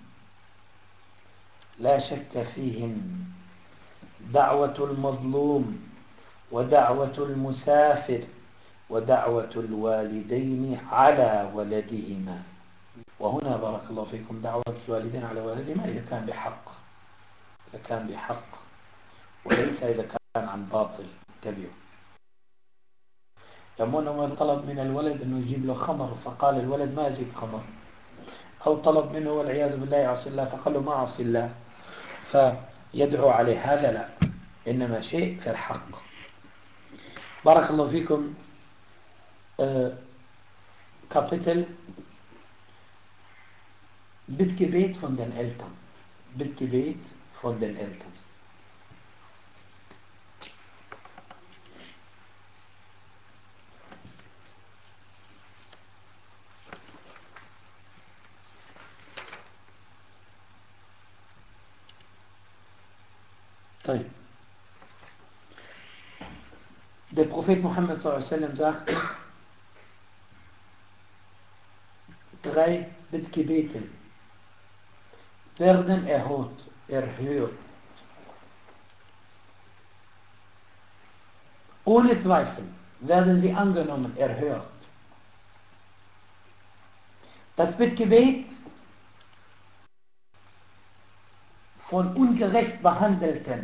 لا شك فيهن: دعوة المظلوم، ودعوة المسافر، ودعوة الوالدين على ولدهما. وهنا بارك الله فيكم دعوة الوالدين على ولدهما إذا كان بحق وليس إذا كان عن باطل. انتبهوا. لما عمر طلب من الولد أنه يجيب له خمر، فقال الولد ما أجيب خمر، أو طلب منه والعياذ بالله يعصي الله، فقال له ما أعصي الله، فيدعو عليه. هذا لا، إنما شيء في الحق. بارك الله فيكم. Kapitel Bittgebet von den Eltern. Bittgebet von den Eltern. Der Prophet Muhammad s.a.w. sagte, 3 Bittgebete werden erhört. Ohne Zweifel werden sie angenommen, erhört. Das Bittgebet von ungerecht Behandelten.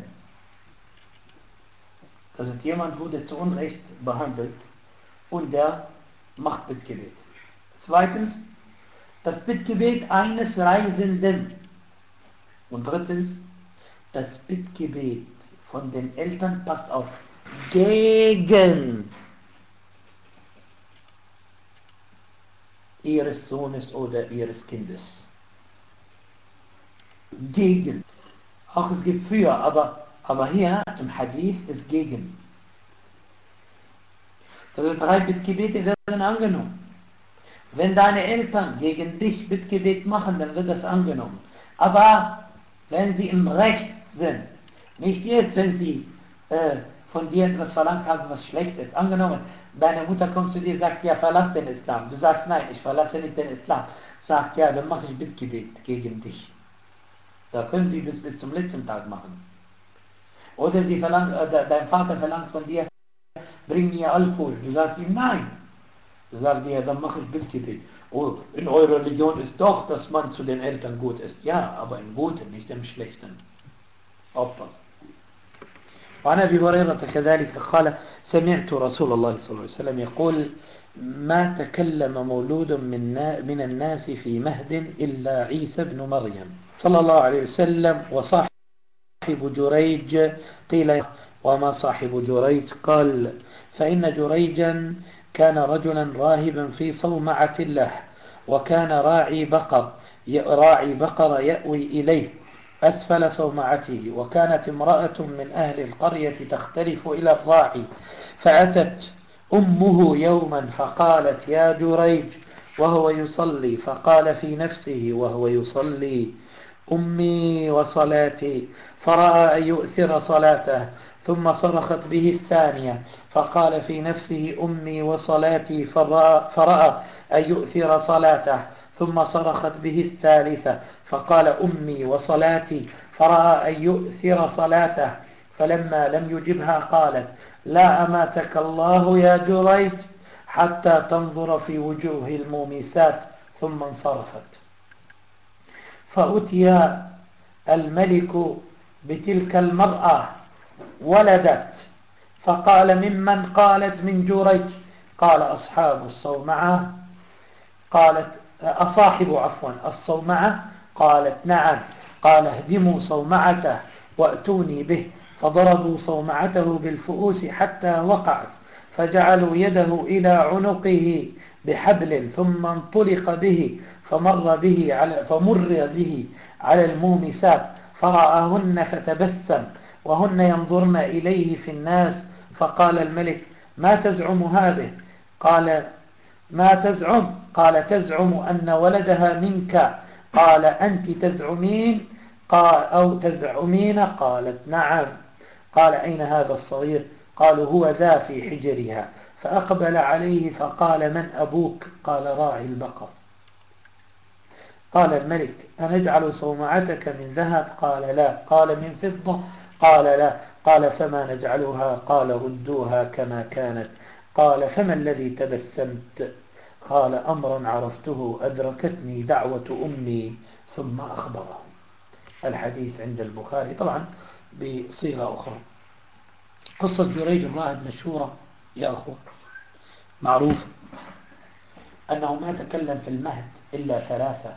Also jemand wurde zu Unrecht behandelt und der macht Bittgebet. Zweitens, das Bittgebet eines Reisenden. Und drittens, das Bittgebet von den Eltern, passt auf, gegen ihres Sohnes oder ihres Kindes. Gegen. Auch es gibt für, aber hier im Hadith ist gegen. Also 3 Bittgebete werden angenommen. Wenn deine Eltern gegen dich Bittgebet machen, dann wird das angenommen. Aber wenn sie im Recht sind, nicht jetzt, wenn sie von dir etwas verlangt haben, was schlecht ist, angenommen, deine Mutter kommt zu dir und sagt, ja, verlass den Islam. Du sagst, nein, ich verlasse nicht den Islam. Sagt, ja, dann mache ich Bittgebet gegen dich. Da können Sie bis zum letzten Tag machen. Oder dein Vater verlangt von dir, bring mir Alkohol. Du sagst ihm nein. Du sagst dir, dann mache ich Bittgebet. Oh, in eurer Religion ist doch, dass man zu den Eltern gut ist. Ja, aber im Guten, nicht im Schlechten. Aufpassen. وعن أبي هريرة كذلك قال سمعت رسول الله صلى الله عليه وسلم يقول ما تكلم مولود من الناس في مهد إلا عيسى بن مريم صلى الله عليه وسلم. وصاحب جريج قيل وما صاحب جريج قال فإن جريجا كان رجلا راهبا في صومعة له وكان راعي بقر يأوي إليه أسفل صومعته وكانت امرأة من أهل القرية تختلف إلى الراعي فأتت أمه يوما فقالت يا جريج وهو يصلي فقال في نفسه وهو يصلي أمي وصلاتي فرأى أن يؤثر صلاته ثم صرخت به الثانية فقال في نفسه أمي وصلاتي فرأى أن يؤثر صلاته ثم صرخت به الثالثة فقال أمي وصلاتي فرأى أن يؤثر صلاته فلما لم يجبها قالت لا أماتك الله يا جريج حتى تنظر في وجوه المومسات ثم انصرفت. فأتي الملك بتلك المرأة ولدت فقال ممن قالت من جريج قال أصحاب الصومعة قالت الصومعة قالت نعم قال اهدموا صومعته وأتوني به فضربوا صومعته بالفؤوس حتى وقعت فجعلوا يده إلى عنقه بحبل ثم انطلق به فمر به على المومسات فرآهن فتبسم وهن ينظرن إليه في الناس فقال الملك ما تزعم هذه؟ قال ما تزعم؟ قال تزعم أن ولدها منك. قال أنت تزعمين؟ أو تزعمين؟ قالت نعم. قال أين هذا الصغير؟ قالوا هو ذا في حجرها. فأقبل عليه فقال من أبوك؟ قال راعي البقر. قال الملك أنجعل صومعتك من ذهب؟ قال لا. قال من فضة؟ قال لا. قال فما نجعلها؟ قال ردوها كما كانت. قال فما الذي تبسمت؟ قال أمرا عرفته أدركتني دعوة أمي ثم أخبره. الحديث عند البخاري طبعا بصيغة أخرى. قصة جريج الراهب مشهورة يا أخوة، معروف أنه ما تكلم في المهد إلا ثلاثة،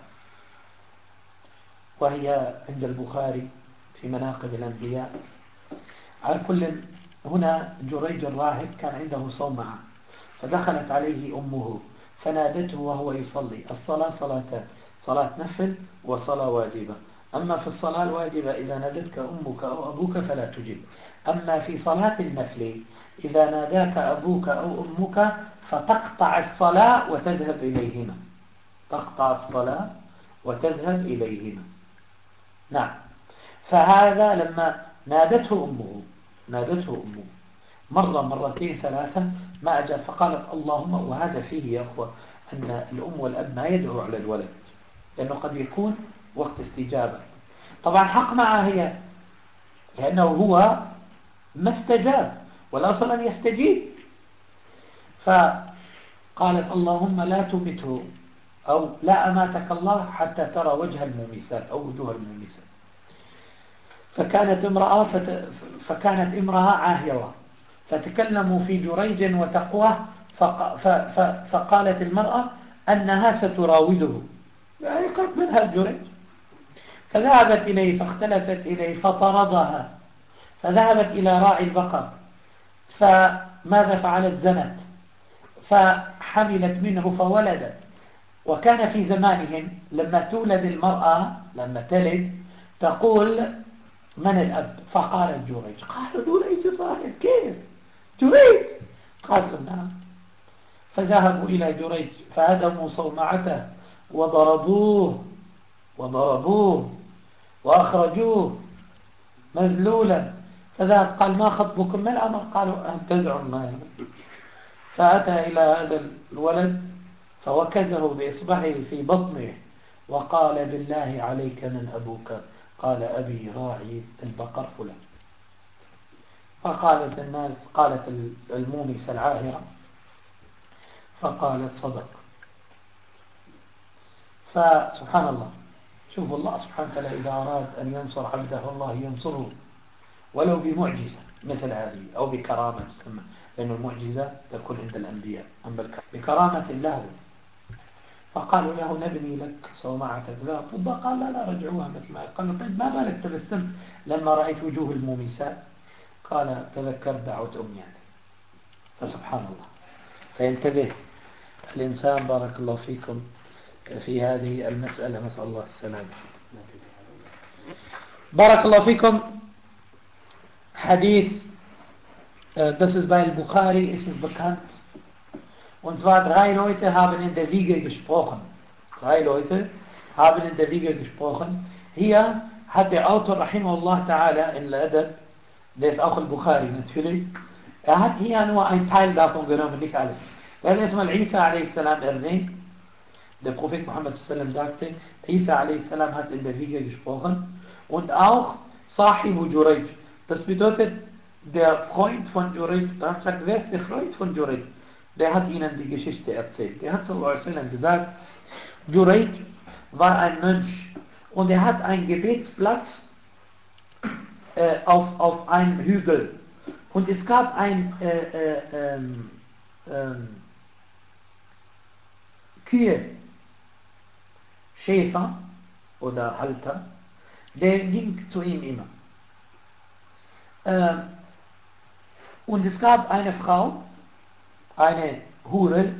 وهي عند البخاري في مناقب الأنبياء. على كل هنا جريج الراهب كان عنده صومعة فدخلت عليه أمه فنادته وهو يصلي. الصلاة صلاتان، صلاة نفل وصلاة واجبة. أما في الصلاة الواجبة إذا نادتك أمك أو أبوك فلا تجب. أما في صلاة النفل إذا ناداك أبوك أو أمك فتقطع الصلاة وتذهب إليهما. تقطع الصلاة وتذهب إليهما. نعم. فهذا لما نادته أمه مرة مرتين ثلاثة ما أجاب فقالت اللهم. وهذا فيه يا أخوة أن الأم والأب ما يدعو على الولد لأنه قد يكون وقت استجابة. طبعا حق معها هي لأنه هو ما استجاب والأصل أن يستجيب. فقالت اللهم لا تمته أو لا أماتك الله حتى ترى وجه المومسات أو وجوه المومسات. فكانت امرأة عاهرة فتكلموا في جريج وتقواه فقالت المرأة أنها ستراوده يعني قرب منها جريج. فذهبت إليه فاختلفت إليه فطردها فذهبت إلى راعي البقر. فماذا فعلت؟ زنت فحملت منه فولدت. وكان في زمانهم لما تولد المرأة لما تلد تقول من الأب؟ فقالت جريج. قالوا جريج الراهب. كيف جريج؟ قالوا نعم. فذهبوا إلى جريج فهدموا صومعته وضربوه وأخرجوه مذلولا. فذهب قال ما خطبكم؟ ما الأمر؟ قالوا أن تزعم ما يمر. فأتى إلى هذا الولد فوكزه بإصبعه في بطنه وقال بالله عليك من أبوك؟ قال أبي راعي البقر فلان. فقالت الناس، قالت المومسة العاهرة، فقالت صدق. فسبحان الله، شوفوا الله سبحانه وتعالى إذا أراد أن ينصر عبده الله ينصره ولو بمعجزة مثل هذه أو بكرامة تسمى، لأن المعجزة تكون عند الأنبياء، أما بكرامة الله. فقالوا له نبني لك صومعة ذهب فضة. قال لا رجعوها مثل ما قالوا. طيب ما بالك تبسمت لما رأيت وجوه المومسات؟ قال تذكرت دعوة أمي عليه. فسبحان الله، فينتبه الإنسان بارك الله فيكم في هذه المسألة، نسأل الله السلامة. بارك الله فيكم. Hadith, das ist bei Bukhari, ist es bekannt. Und zwar 3 Leute haben in der Wiege gesprochen. 3 Leute haben in der Wiege gesprochen. Hier hat der Autor, rahimahullah ta'ala, in Al-Adab, der ist auch Al-Bukhari natürlich, er hat hier nur einen Teil davon genommen, nicht alles. Er hat erstmal Isa a.s. erwähnt. Der Prophet Muhammad s.a.w. sagte, Isa a.s. hat in der Wiege gesprochen. Und auch Sahibu Jurayj. Das bedeutet, der Freund von Jurayj, da haben gesagt, wer ist der Freund von Jurayj? Der hat ihnen die Geschichte erzählt. Der hat sallallahu alaihi wasallam gesagt, Jurayj war ein Mönch und er hat einen Gebetsplatz auf einem Hügel. Und es gab ein Kühe, Schäfer oder Halter, der ging zu ihm immer. Und es gab eine Frau, eine Hure,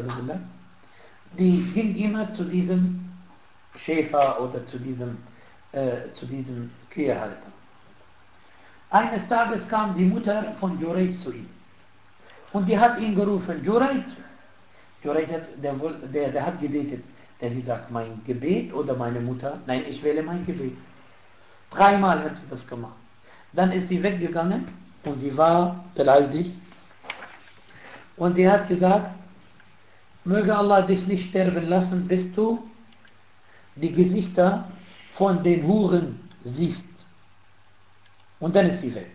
die ging immer zu diesem Schäfer oder zu diesem Kühehalter. Eines Tages kam die Mutter von Jurayj zu ihm und die hat ihn gerufen, Jurayj. Jurayj der hat gebetet. Der hat gesagt, mein Gebet oder meine Mutter? Nein, ich wähle mein Gebet. 3-mal hat sie das gemacht. Dann ist sie weggegangen und sie war beleidigt. Und sie hat gesagt, möge Allah dich nicht sterben lassen, bis du die Gesichter von den Huren siehst. Und dann ist sie weg.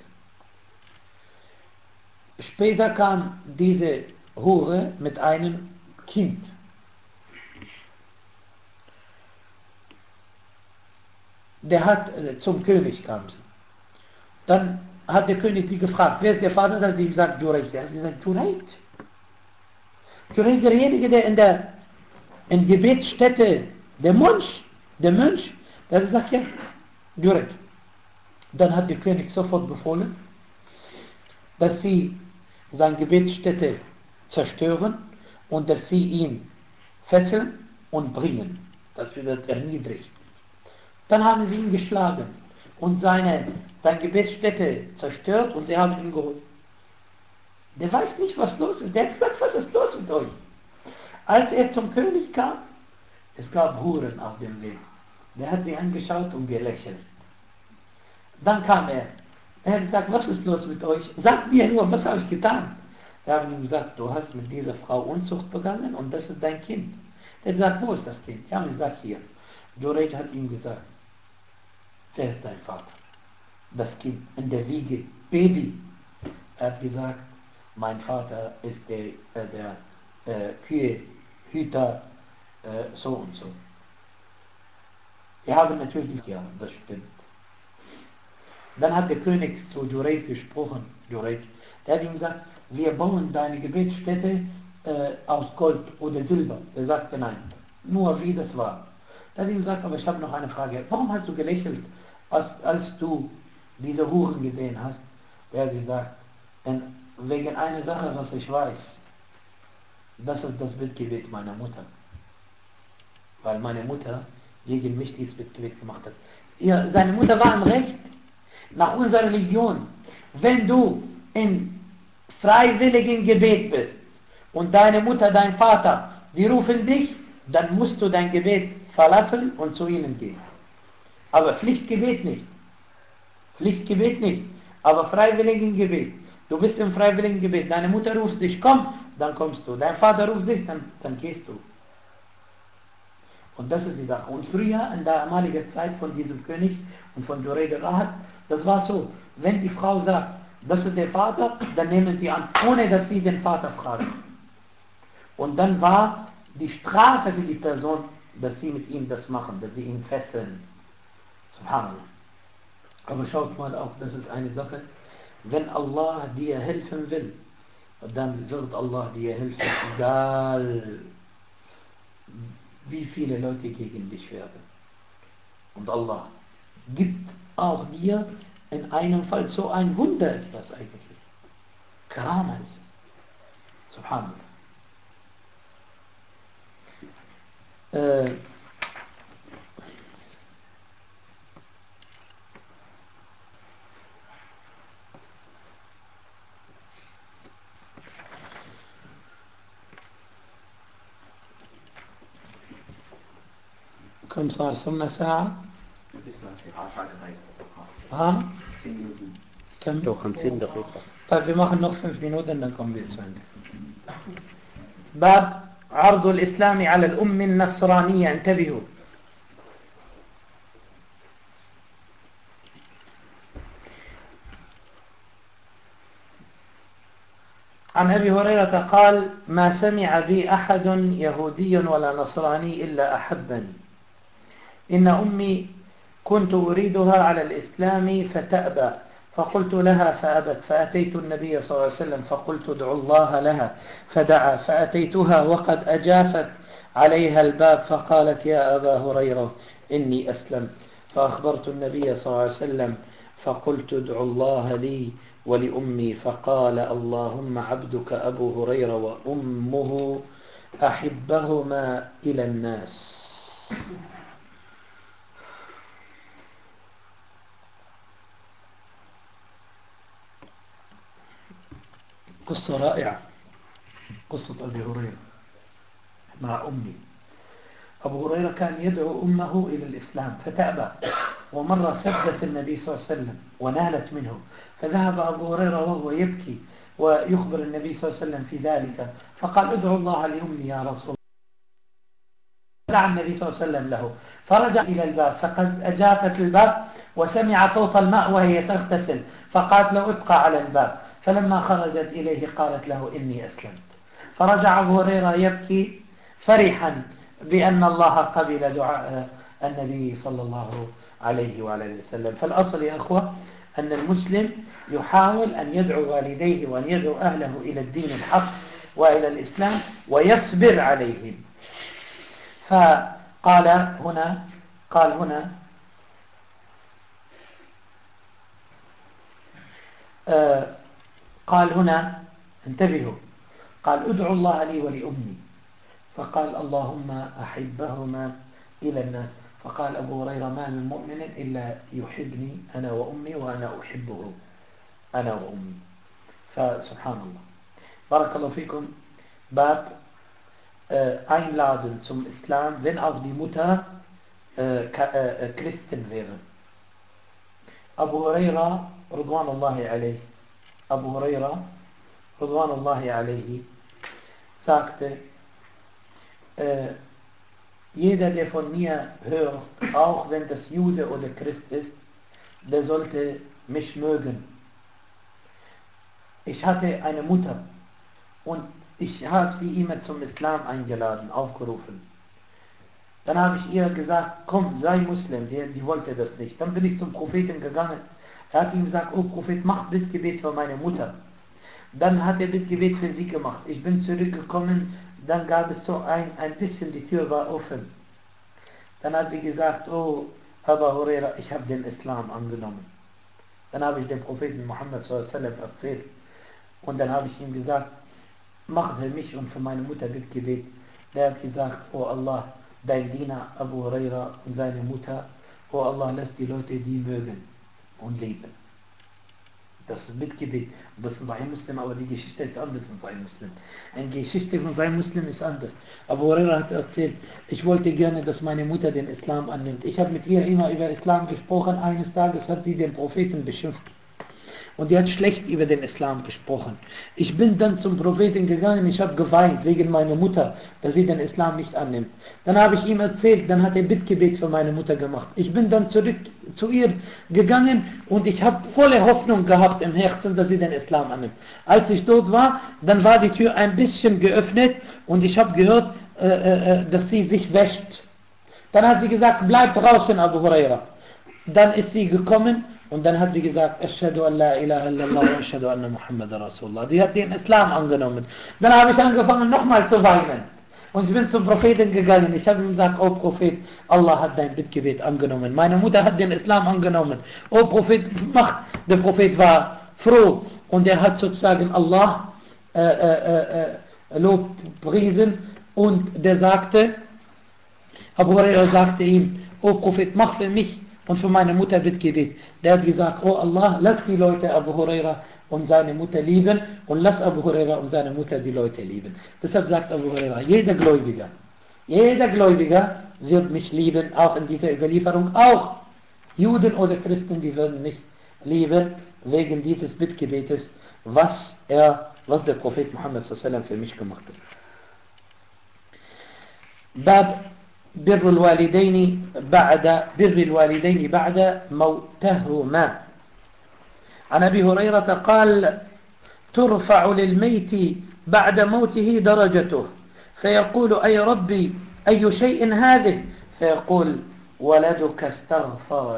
Später kam diese Hure mit einem Kind. Der hat zum König kam sie. Dann hat der König sie gefragt, wer ist der Vater? Dann hat sie gesagt, Jurayj. Er hat gesagt, Jurayj. Jurayj, derjenige, der in Gebetsstätte, der Mönch, der hat gesagt, ja, Jurayj. Dann hat der König sofort befohlen, dass sie seine Gebetsstätte zerstören und dass sie ihn fesseln und bringen. Das wird erniedrigt. Dann haben sie ihn geschlagen und seine Gebetsstätte zerstört und sie haben ihn geholt. Der weiß nicht, was los ist. Der hat gesagt, was ist los mit euch? Als er zum König kam, es gab Huren auf dem Weg. Der hat sie angeschaut und gelächelt. Dann kam er. Er hat gesagt, was ist los mit euch? Sagt mir nur, was habe ich getan? Sie haben ihm gesagt, du hast mit dieser Frau Unzucht begangen und das ist dein Kind. Er hat gesagt, wo ist das Kind? Die haben gesagt, hier. Jurayj hat ihm gesagt, wer ist dein Vater? Das Kind in der Wiege, Baby. Er hat gesagt, mein Vater ist der Kühehüter, so und so. Wir haben natürlich, ja, das stimmt. Dann hat der König zu Jurayj gesprochen, Jurayj. Der hat ihm gesagt, wir bauen deine Gebetsstätte aus Gold oder Silber. Er sagte nein, nur wie das war. Der hat ihm gesagt, aber ich habe noch eine Frage. Warum hast du gelächelt, als du diese Huren gesehen hast? Der hat gesagt, denn wegen einer Sache, was ich weiß, das ist das Bittgebet meiner Mutter. Weil meine Mutter gegen mich dieses Bittgebet gemacht hat. Ja, seine Mutter war im Recht. Nach unserer Religion, wenn du in freiwilligem Gebet bist und deine Mutter, dein Vater, die rufen dich, dann musst du dein Gebet verlassen und zu ihnen gehen. Aber Pflichtgebet nicht. Pflichtgebet nicht, aber freiwilligen Gebet. Du bist im freiwilligen Gebet. Deine Mutter ruft dich, komm, dann kommst du. Dein Vater ruft dich, dann gehst du. Und das ist die Sache. Und früher, in der damaligen Zeit von diesem König und von Jureid al-Rahad, das war so, wenn die Frau sagt, das ist der Vater, dann nehmen sie an, ohne dass sie den Vater fragen. Und dann war die Strafe für die Person, dass sie mit ihm das machen, dass sie ihn fesseln. Subhanallah. Aber schaut mal auch, das ist eine Sache, wenn Allah dir helfen will, dann wird Allah dir helfen, egal wie viele Leute gegen dich werden. Und Allah gibt auch dir in einem Fall so ein Wunder ist das eigentlich. Karama ist es. Subhanallah. كم صار صرنا ساعة؟ ها؟ كم؟ 56 دقيقة. طيب wir machen noch 5 Minuten, dann kommen wir zu Ende. باب عرض الإسلام على الأم النصرانية. انتبهوا. عن أبي هريرة قال: ما سمع بي أحد يهودي ولا نصراني إلا أحبني. إن أمي كنت أريدها على الإسلام فتأبى، فقلت لها فأبت، فأتيت النبي صلى الله عليه وسلم فقلت ادعوا الله لها، فدعا، فأتيتها وقد أجافت عليها الباب، فقالت يا أبا هريرة إني أسلمت، فأخبرت النبي صلى الله عليه وسلم فقلت ادعوا الله لي ولأمي، فقال اللهم عبدك أبو هريرة وأمه أحبهما إلى الناس. قصة رائعة، قصة أبي هريرة مع أمي. أبو هريرة كان يدعو أمه إلى الإسلام فتأبى، ومرة سبت النبي صلى الله عليه وسلم ونالت منه، فذهب أبو هريرة وهو يبكي ويخبر النبي صلى الله عليه وسلم في ذلك، فقال ادعو الله لأمي يا رسول الله. دعا النبي صلى الله عليه وسلم له، فرجع إلى الباب فقد أجافت الباب وسمع صوت الماء وهي تغتسل، فقالت له ابقى على الباب، فلما خرجت إليه قالت له إني أسلمت. فرجع أبو هريرة يبكي فرحا بأن الله قبل دعاء النبي صلى الله عليه وعلى وسلم. فالأصل يا أخوة أن المسلم يحاول أن يدعو والديه وأن يدعو أهله إلى الدين الحق وإلى الإسلام ويصبر عليهم. فقال هنا قال هنا انتبهوا، قال ادعوا الله لي ولأمي، فقال اللهم أحبهما إلى الناس، فقال أبو هريرة ما من مؤمن إلا يحبني أنا وأمي وأنا أحبه أنا وأمي. فسبحان الله. بارك الله فيكم. باب einladen zum Islam, wenn auch die Mutter Christin wäre. Abu Huraira Ridwanullahi alayhi, Abu Huraira Ridwanullahi alayhi sagte, jeder, der von mir hört, auch wenn das Jude oder Christ ist, der sollte mich mögen. Ich hatte eine Mutter und ich habe sie immer zum Islam eingeladen, aufgerufen. Dann habe ich ihr gesagt, komm, sei Muslim, die wollte das nicht. Dann bin ich zum Propheten gegangen. Er hat ihm gesagt, oh Prophet, mach Bittgebet für meine Mutter. Dann hat er Bittgebet für sie gemacht. Ich bin zurückgekommen, dann gab es so ein bisschen, die Tür war offen. Dann hat sie gesagt, oh Abu Huraira, ich habe den Islam angenommen. Dann habe ich dem Propheten Muhammad sallallahu alaihi wasallam erzählt. Und dann habe ich ihm gesagt, mach für mich und für meine Mutter Bittgebet. Der hat gesagt, oh Allah, dein Diener Abu Huraira und seine Mutter, oh Allah, lass die Leute die mögen und lieben. Das ist Bittgebet. Das ist ein Muslim, aber die Geschichte ist anders in sein Muslim. Eine Geschichte von seinem Muslim ist anders. Abu Huraira hat erzählt, ich wollte gerne, dass meine Mutter den Islam annimmt. Ich habe mit ihr immer über Islam gesprochen. Eines Tages hat sie den Propheten beschimpft. und die hat schlecht über den Islam gesprochen. Ich bin dann zum Propheten gegangen, ich habe geweint wegen meiner Mutter, dass sie den Islam nicht annimmt. Dann habe ich ihm erzählt, dann hat er Bittgebet für meine Mutter gemacht. Ich bin dann zurück zu ihr gegangen und ich habe volle Hoffnung gehabt im Herzen, dass sie den Islam annimmt. Als ich dort war, dann war die Tür ein bisschen geöffnet und ich habe gehört, dass sie sich wäscht. Dann hat sie gesagt, bleib draußen, Abu Huraira. Dann ist sie gekommen und dann hat sie gesagt, Ashhadu an la ilaha illallah wa ashhadu anna Muhammadan Rasulullah. Die hat den Islam angenommen. Dann habe ich angefangen nochmal zu weinen. Und ich bin zum Propheten gegangen. Ich habe ihm gesagt, oh Prophet, Allah hat dein Bittgebet angenommen. Meine Mutter hat den Islam angenommen. Oh Prophet, mach. Der Prophet war froh und er hat sozusagen Allah lobt, priesen und der sagte, Abu Huraira sagte ihm, oh Prophet, mach für mich und für meine Mutter Bittgebet. Der hat gesagt, oh Allah, lass die Leute Abu Huraira und seine Mutter lieben und lass Abu Huraira und seine Mutter die Leute lieben. Deshalb sagt Abu Huraira, jeder Gläubiger wird mich lieben, auch in dieser Überlieferung, auch Juden oder Christen, die würden mich lieben, wegen dieses Bittgebetes, was der Prophet Muhammad sallallahu alaihi wasallam für mich gemacht hat. Bab بر الوالدين بعد موتهما. عن أبي هريرة قال ترفع للميت بعد موته درجته فيقول أي ربي أي شيء هذه فيقول ولدك استغفر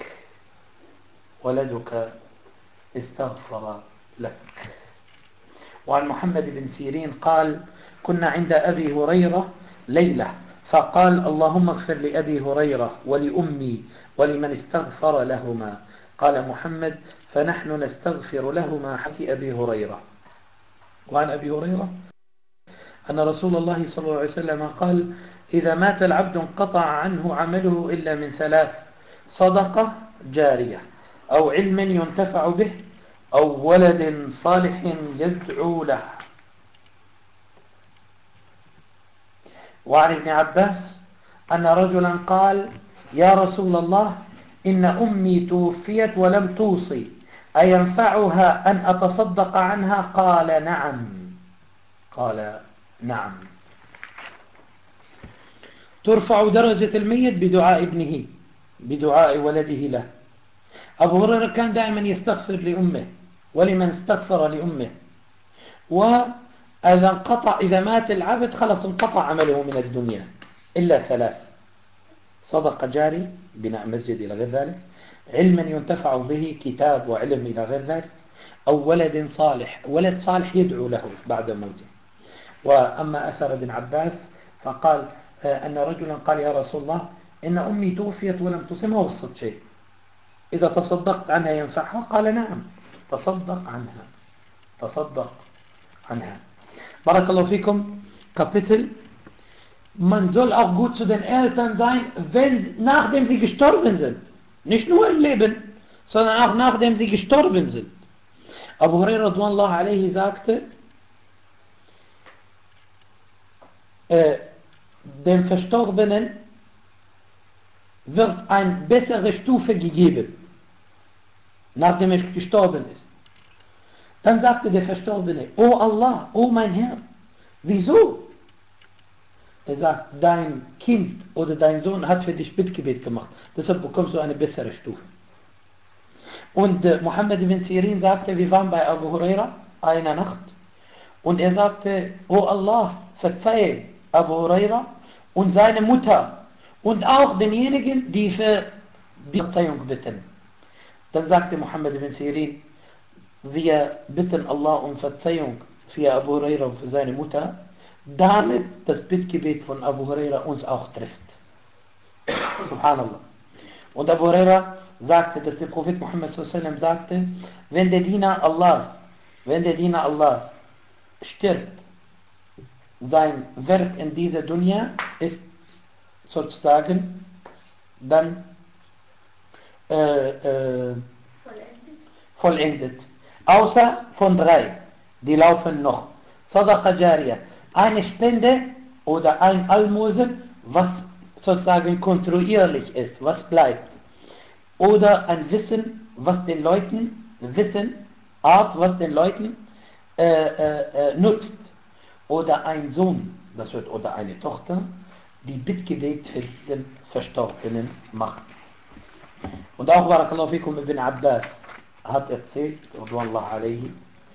لك. وعن محمد بن سيرين قال كنا عند أبي هريرة ليلة فقال اللهم اغفر لأبي هريرة ولأمي ولمن استغفر لهما. قال محمد فنحن نستغفر لهما حتى أبي هريرة. وعن أبي هريرة أن رسول الله صلى الله عليه وسلم قال إذا مات العبد انقطع عنه عمله إلا من ثلاث: صدقة جارية أو علم ينتفع به أو ولد صالح يدعو له. وعن ابن عباس أن رجلا قال يا رسول الله إن أمي توفيت ولم توصي أينفعها أن أتصدق عنها؟ قال نعم. ترفع درجة الميت بدعاء ابنه، بدعاء ولده له. أبو هريرة كان دائما يستغفر لأمه ولمن استغفر لأمه. إذا مات العبد خلاص انقطع عمله من الدنيا إلا ثلاث: صدقة جاري، بناء مسجد إلى غير ذلك، علم ينتفع به، كتاب وعلم إلى غير ذلك، أو ولد صالح يدعو له بعد موته. وأما أثر ابن عباس فقال أن رجلا قال يا رسول الله إن أمي توفيت ولم تصم، هو بالصدق شيء، إذا تصدقت عنها ينفعها؟ قال نعم، تصدق عنها. Barakallahu fikum. Kapitel: Man soll auch gut zu den Eltern sein, nachdem sie gestorben sind. Nicht nur im Leben, sondern auch nachdem sie gestorben sind. Abu Hurairah radhiyallahu anhu sagte, dem Verstorbenen wird eine bessere Stufe gegeben, nachdem er gestorben ist. Dann sagte der Verstorbene, oh Allah, oh mein Herr, wieso? Er sagt, dein Kind oder dein Sohn hat für dich Bittgebet gemacht, deshalb bekommst du eine bessere Stufe. Und Muhammad ibn Sirin sagte, wir waren bei Abu Huraira eine Nacht und er sagte, oh Allah, verzeihe Abu Huraira und seine Mutter und auch denjenigen, die für die Verzeihung bitten. Dann sagte Muhammad ibn Sirin, wir bitten Allah um Verzeihung für Abu Huraira und für seine Mutter, damit das Bittgebet von Abu Huraira uns auch trifft. Subhanallah. Und Abu Huraira sagte, dass der Prophet Muhammad sallallahu alaihi wasallam sagte, wenn der Diener Allahs stirbt, sein Werk in dieser Dunya ist sozusagen dann vollendet. Außer von 3, die laufen noch. Sadaqa Jariya, eine Spende oder ein Almosen, was sozusagen kontinuierlich ist, was bleibt. Oder ein Wissen, was den Leuten Wissen, Art, was den Leuten nutzt. Oder ein Sohn, das wird, oder eine Tochter, die Bittgebet für diesen Verstorbenen macht. Und auch Barakallahu fikum Ibn Abbas hat erzählt, Radwanallahu alayhi,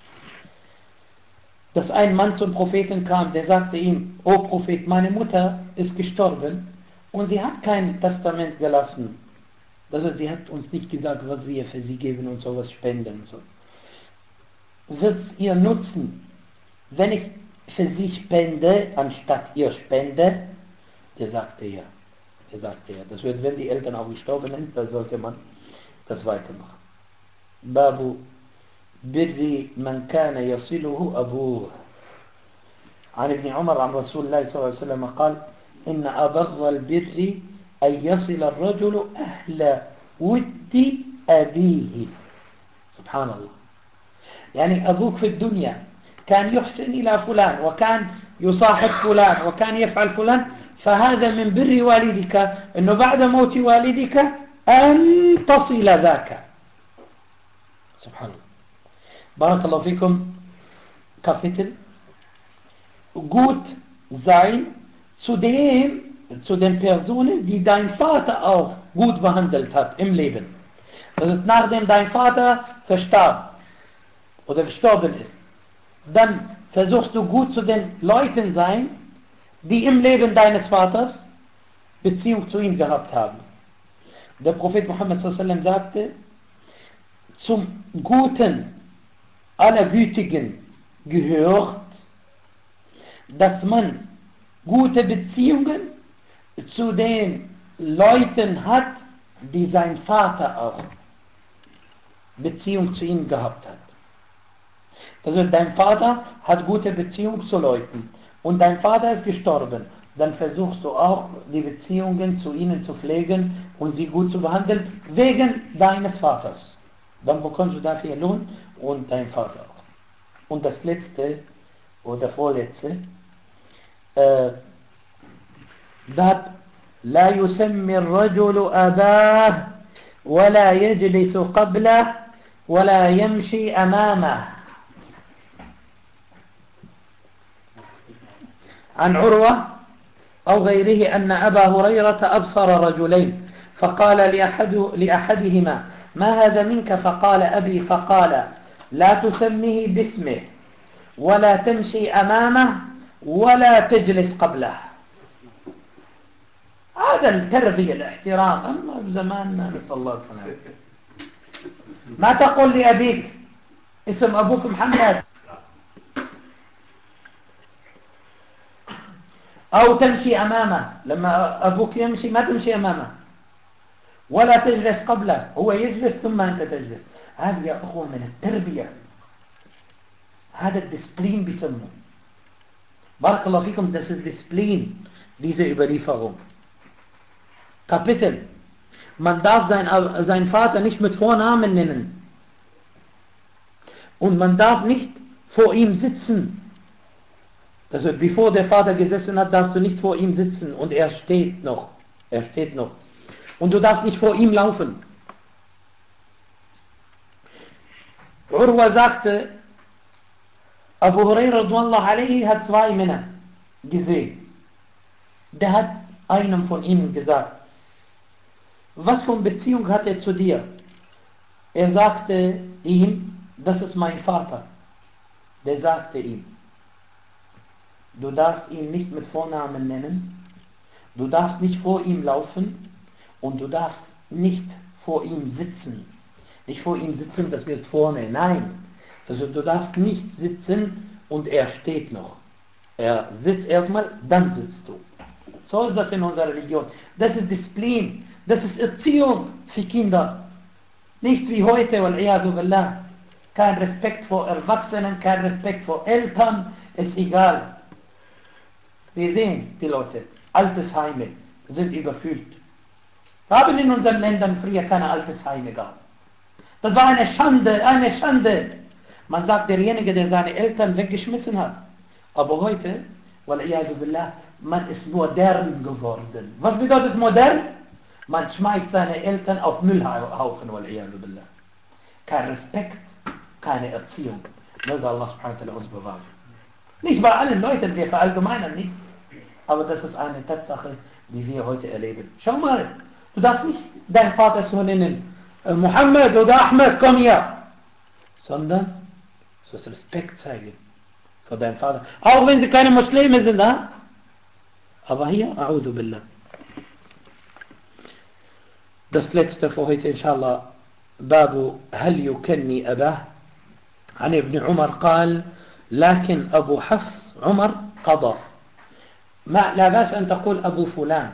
dass ein Mann zum Propheten kam, der sagte ihm, O Prophet, meine Mutter ist gestorben und sie hat kein Testament gelassen. Das heißt, sie hat uns nicht gesagt, was wir für sie geben und sowas spenden und so. Wird es ihr nutzen, wenn ich für sie spende, anstatt ihr spende? Der sagte ja. Das wird, wenn die Eltern auch gestorben sind, dann sollte man das weitermachen. Babu Birri man kana yasiluhu abuh. عن ابن عمر عن رسول الله صلى الله عليه وسلم قال إن أبغ البر أن يصل الرجل أهل ود أبيه. سبحان الله. يعني أبوك في الدنيا كان يحسن إلى فلان وكان يصاحب فلان وكان يفعل فلان، فهذا من بر والدك أنه بعد موت والدك أن تصل ذاك. سبحان الله. بارك الله فيكم. Kapitel gut sein zu den Personen, die dein Vater auch gut behandelt hat im Leben. Also nachdem dein Vater verstarb oder gestorben ist, dann versuchst du gut zu den Leuten sein, die im Leben deines Vaters Beziehung zu ihm gehabt haben. Der Prophet Muhammad s.a.w. sagte, zum Guten aller Gütigen gehört, dass man gute Beziehungen zu den Leuten hat, die sein Vater auch Beziehung zu ihm gehabt hat. Also dein Vater hat gute Beziehung zu Leuten und dein Vater ist gestorben, dann versuchst du auch die Beziehungen zu ihnen zu pflegen und sie gut zu behandeln, wegen deines Vaters. Dann bekommst du dafür Lohn und dein Vater auch. Und das letzte oder vorletzte, لا يسمي الرجل أباه ولا يجلس قبله ولا يمشي أمامه. عن عروة أو غيره أن أبا هريرة أبصر رجلين فقال لأحدهما ما هذا منك؟ فقال أبي، فقال لا تسميه باسمه ولا تمشي أمامه ولا تجلس قبله. هذا التربية الاحترام. أما بزماننا نسأل الله السلامة. ما تقول لأبيك اسم أبوك محمد أو تمشي أمامه، لما أبوك يمشي ما تمشي أمامه ولا تجلس قبله، هو يجلس ثم أنت تجلس. هذا يا أخوة من التربية، هذا الدisziplin بيسموه. بارك الله فيكم. Das ist Disziplin, diese Überlieferung. Kapitel. Man darf seinen Vater nicht mit Vornamen nennen. Und man darf nicht vor ihm sitzen. Also bevor der Vater gesessen hat, darfst du nicht vor ihm sitzen und er steht noch. Und du darfst nicht vor ihm laufen. Urwa sagte, Abu Hurairah radhiyallahu anhu hat zwei Männer gesehen. Der hat einem von ihnen gesagt, was für eine Beziehung hat er zu dir? Er sagte ihm, das ist mein Vater. Der sagte ihm, du darfst ihn nicht mit Vornamen nennen, du darfst nicht vor ihm laufen und du darfst nicht vor ihm sitzen. Nicht vor ihm sitzen, das wird vorne, nein. Also du darfst nicht sitzen und er steht noch. Er sitzt erstmal, dann sitzt du. So ist das in unserer Religion. Das ist Disziplin, das ist Erziehung für Kinder. Nicht wie heute, wal-iyadu billah. Kein Respekt vor Erwachsenen, kein Respekt vor Eltern, ist egal. Wir sehen die Leute, Altersheime sind überfüllt. Wir haben in unseren Ländern früher keine Altersheime gehabt. Das war eine Schande, eine Schande. Man sagt, derjenige, der seine Eltern weggeschmissen hat. Aber heute, wal-iyadu billah, man ist modern geworden. Was bedeutet modern? Man schmeißt seine Eltern auf Müllhaufen, wal-iyadu billah. kein Respekt, keine Erziehung. Möge Allah subhanahu wa ta'ala uns bewahren. Nicht bei allen Leuten, wir verallgemeinern nicht. Aber das ist eine Tatsache, die wir heute erleben. Schau mal, du darfst nicht deinen Vater so nennen, Mohammed oder Ahmed, komm hier. Sondern, du sollst Respekt zeigen vor deinem Vater. Auch wenn sie keine Muslime sind, ha? Aber hier, a'udhu billah. Das letzte für heute, inshallah. باب هل يكني أباه عن ابن عمر قال لكن أبو حفص عمر قضى ما لا بأس أن تقول أبو فلان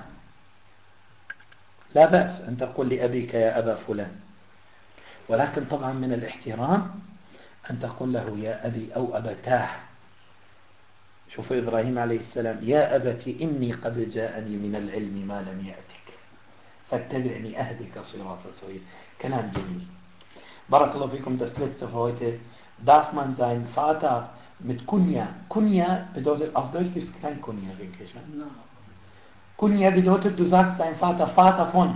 لا بأس أن تقول لأبيك يا أبا فلان ولكن طبعا من الاحترام أن تقول له يا أبي أو أبتاه شوفوا إبراهيم عليه السلام يا أبتي إني قد جاءني من العلم ما لم يأتك فاتبعني أهدك صراطا سويا كلام جميل بارك الله فيكم das letzte für heute darf man seinen Vater mit Kunya bedeutet auf Deutsch gibt es kein Kunya wirklich ne? Kunya bedeutet du sagst dein Vater Vater von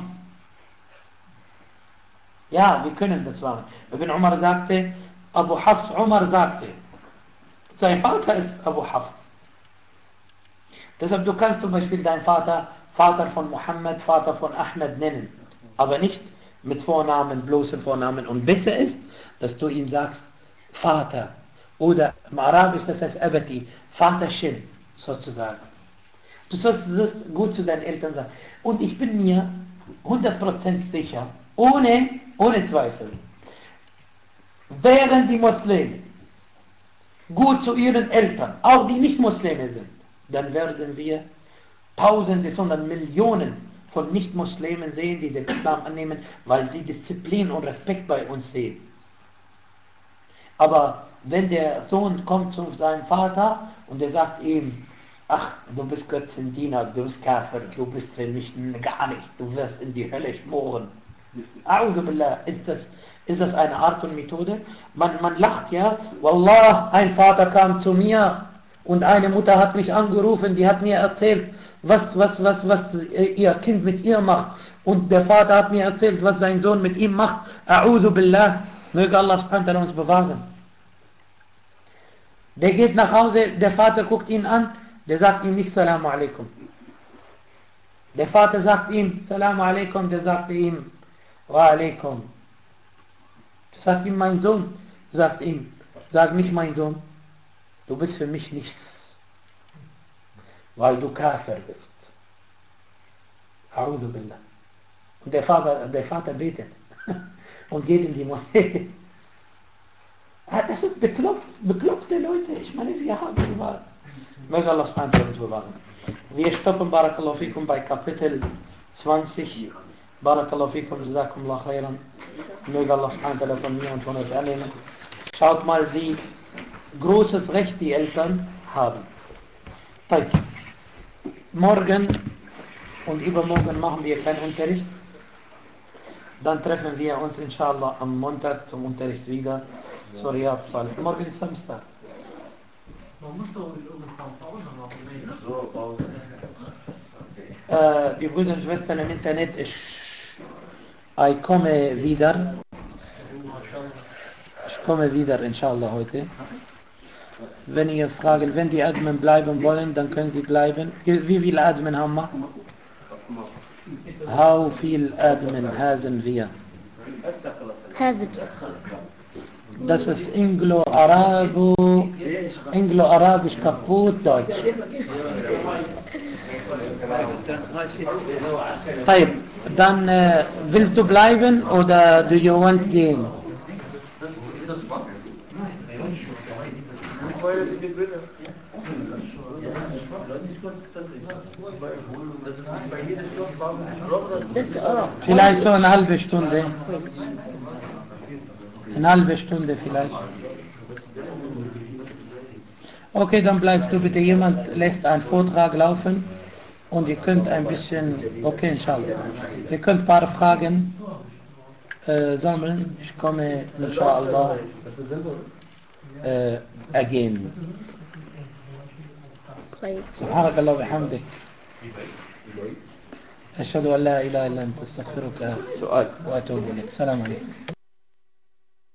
ja wir können das sagen Ibn Umar sagte Abu Hafs Umar sagte sein Vater ist Abu Hafs deshalb du kannst zum Beispiel deinen Vater Vater von Mohammed, Vater von Ahmed nennen, aber nicht mit Vornamen, bloßen Vornamen. Und besser ist, dass du ihm sagst, Vater. Oder im Arabisch, das heißt Abati, Vaterchen, sozusagen. Du sollst gut zu deinen Eltern sagen. Und ich bin mir 100% sicher, ohne Zweifel, wären die Muslime gut zu ihren Eltern, auch die nicht Muslime sind, dann werden wir Tausende, sondern Millionen von Nicht-Muslimen sehen, die den Islam annehmen, weil sie Disziplin und Respekt bei uns sehen. Aber wenn der Sohn kommt zu seinem Vater und der sagt ihm, ach, du bist Götzendiener, du bist Kafir, du bist für mich gar nicht, du wirst in die Hölle schmoren. A'udhu billah, ist das eine Art und Methode? Man lacht ja, Wallah, ein Vater kam zu mir und eine Mutter hat mich angerufen, die hat mir erzählt, was ihr Kind mit ihr macht. Und der Vater hat mir erzählt, was sein Sohn mit ihm macht. A'udhu billah, möge Allah subhanahu wa ta'ala uns bewahren. Der geht nach Hause, der Vater guckt ihn an, der sagt ihm nicht Salamu alaikum. Der Vater sagt ihm Salamu alaikum, der sagt ihm Wa alaikum. Sagt ihm mein Sohn, sagt ihm, sag nicht mein Sohn, du bist für mich nichts, weil du Kafir bist. A'udhu billah. Und der Vater betet und geht in die Moschee. Das ist bekloppte Leute. Ich meine, wir haben überall. Möge Allah subhanahu wa ta'ala bewahren. Wir stoppen, Barakallahu fikum, bei Kapitel 20. Barakallahu fikum, jazakumullah khairan. Möge Allah subhanahu wa ta'ala von mir und von euch annehmen. Schaut mal, wie großes Recht die Eltern haben. Morgen und übermorgen machen wir keinen Unterricht. Dann treffen wir uns inshallah am Montag zum Unterricht wieder. Zu Riyadh Salih. Morgen ist Samstag. Die Brüder und Schwestern im Internet, ich komme wieder. Ich komme wieder inshallah heute. Wenn ihr fragen, wenn die Admin bleiben wollen, dann können sie bleiben. Wie viele Admin haben wir? How viel Admin haben wir? Das ist Anglo-Arabisch kaputt Deutsch. Dann willst du bleiben oder do you want gehen? Vielleicht so eine halbe Stunde. Eine halbe Stunde vielleicht. Okay, dann bleibst du bitte. Jemand lässt einen Vortrag laufen und ihr könnt ein bisschen, okay, inshallah. Ihr könnt ein paar Fragen sammeln. Ich komme, inshallah, again. سبحانك اللهم وبحمدك أشهد أن لا إله إلا أنت أستغفرك وأتوب إليك السلام عليكم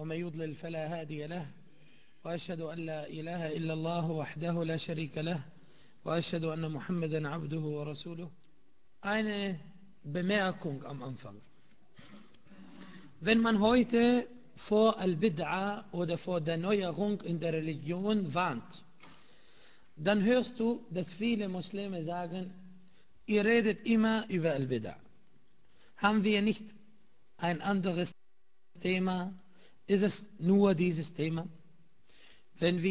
ومن يضلل فلا هادي له وأشهد أن لا إله إلا الله وحده لا شريك له وأشهد أن محمدا عبده ورسوله. Eine Bemerkung am Anfang. Wenn man heute vor Al-Bid'a oder vor der Neuerung in der Religion warnt, dann hörst du, dass viele Muslime sagen, ihr redet immer über Al-Bid'a. Haben wir nicht ein anderes Thema? Ist es nur dieses Thema? Wenn wir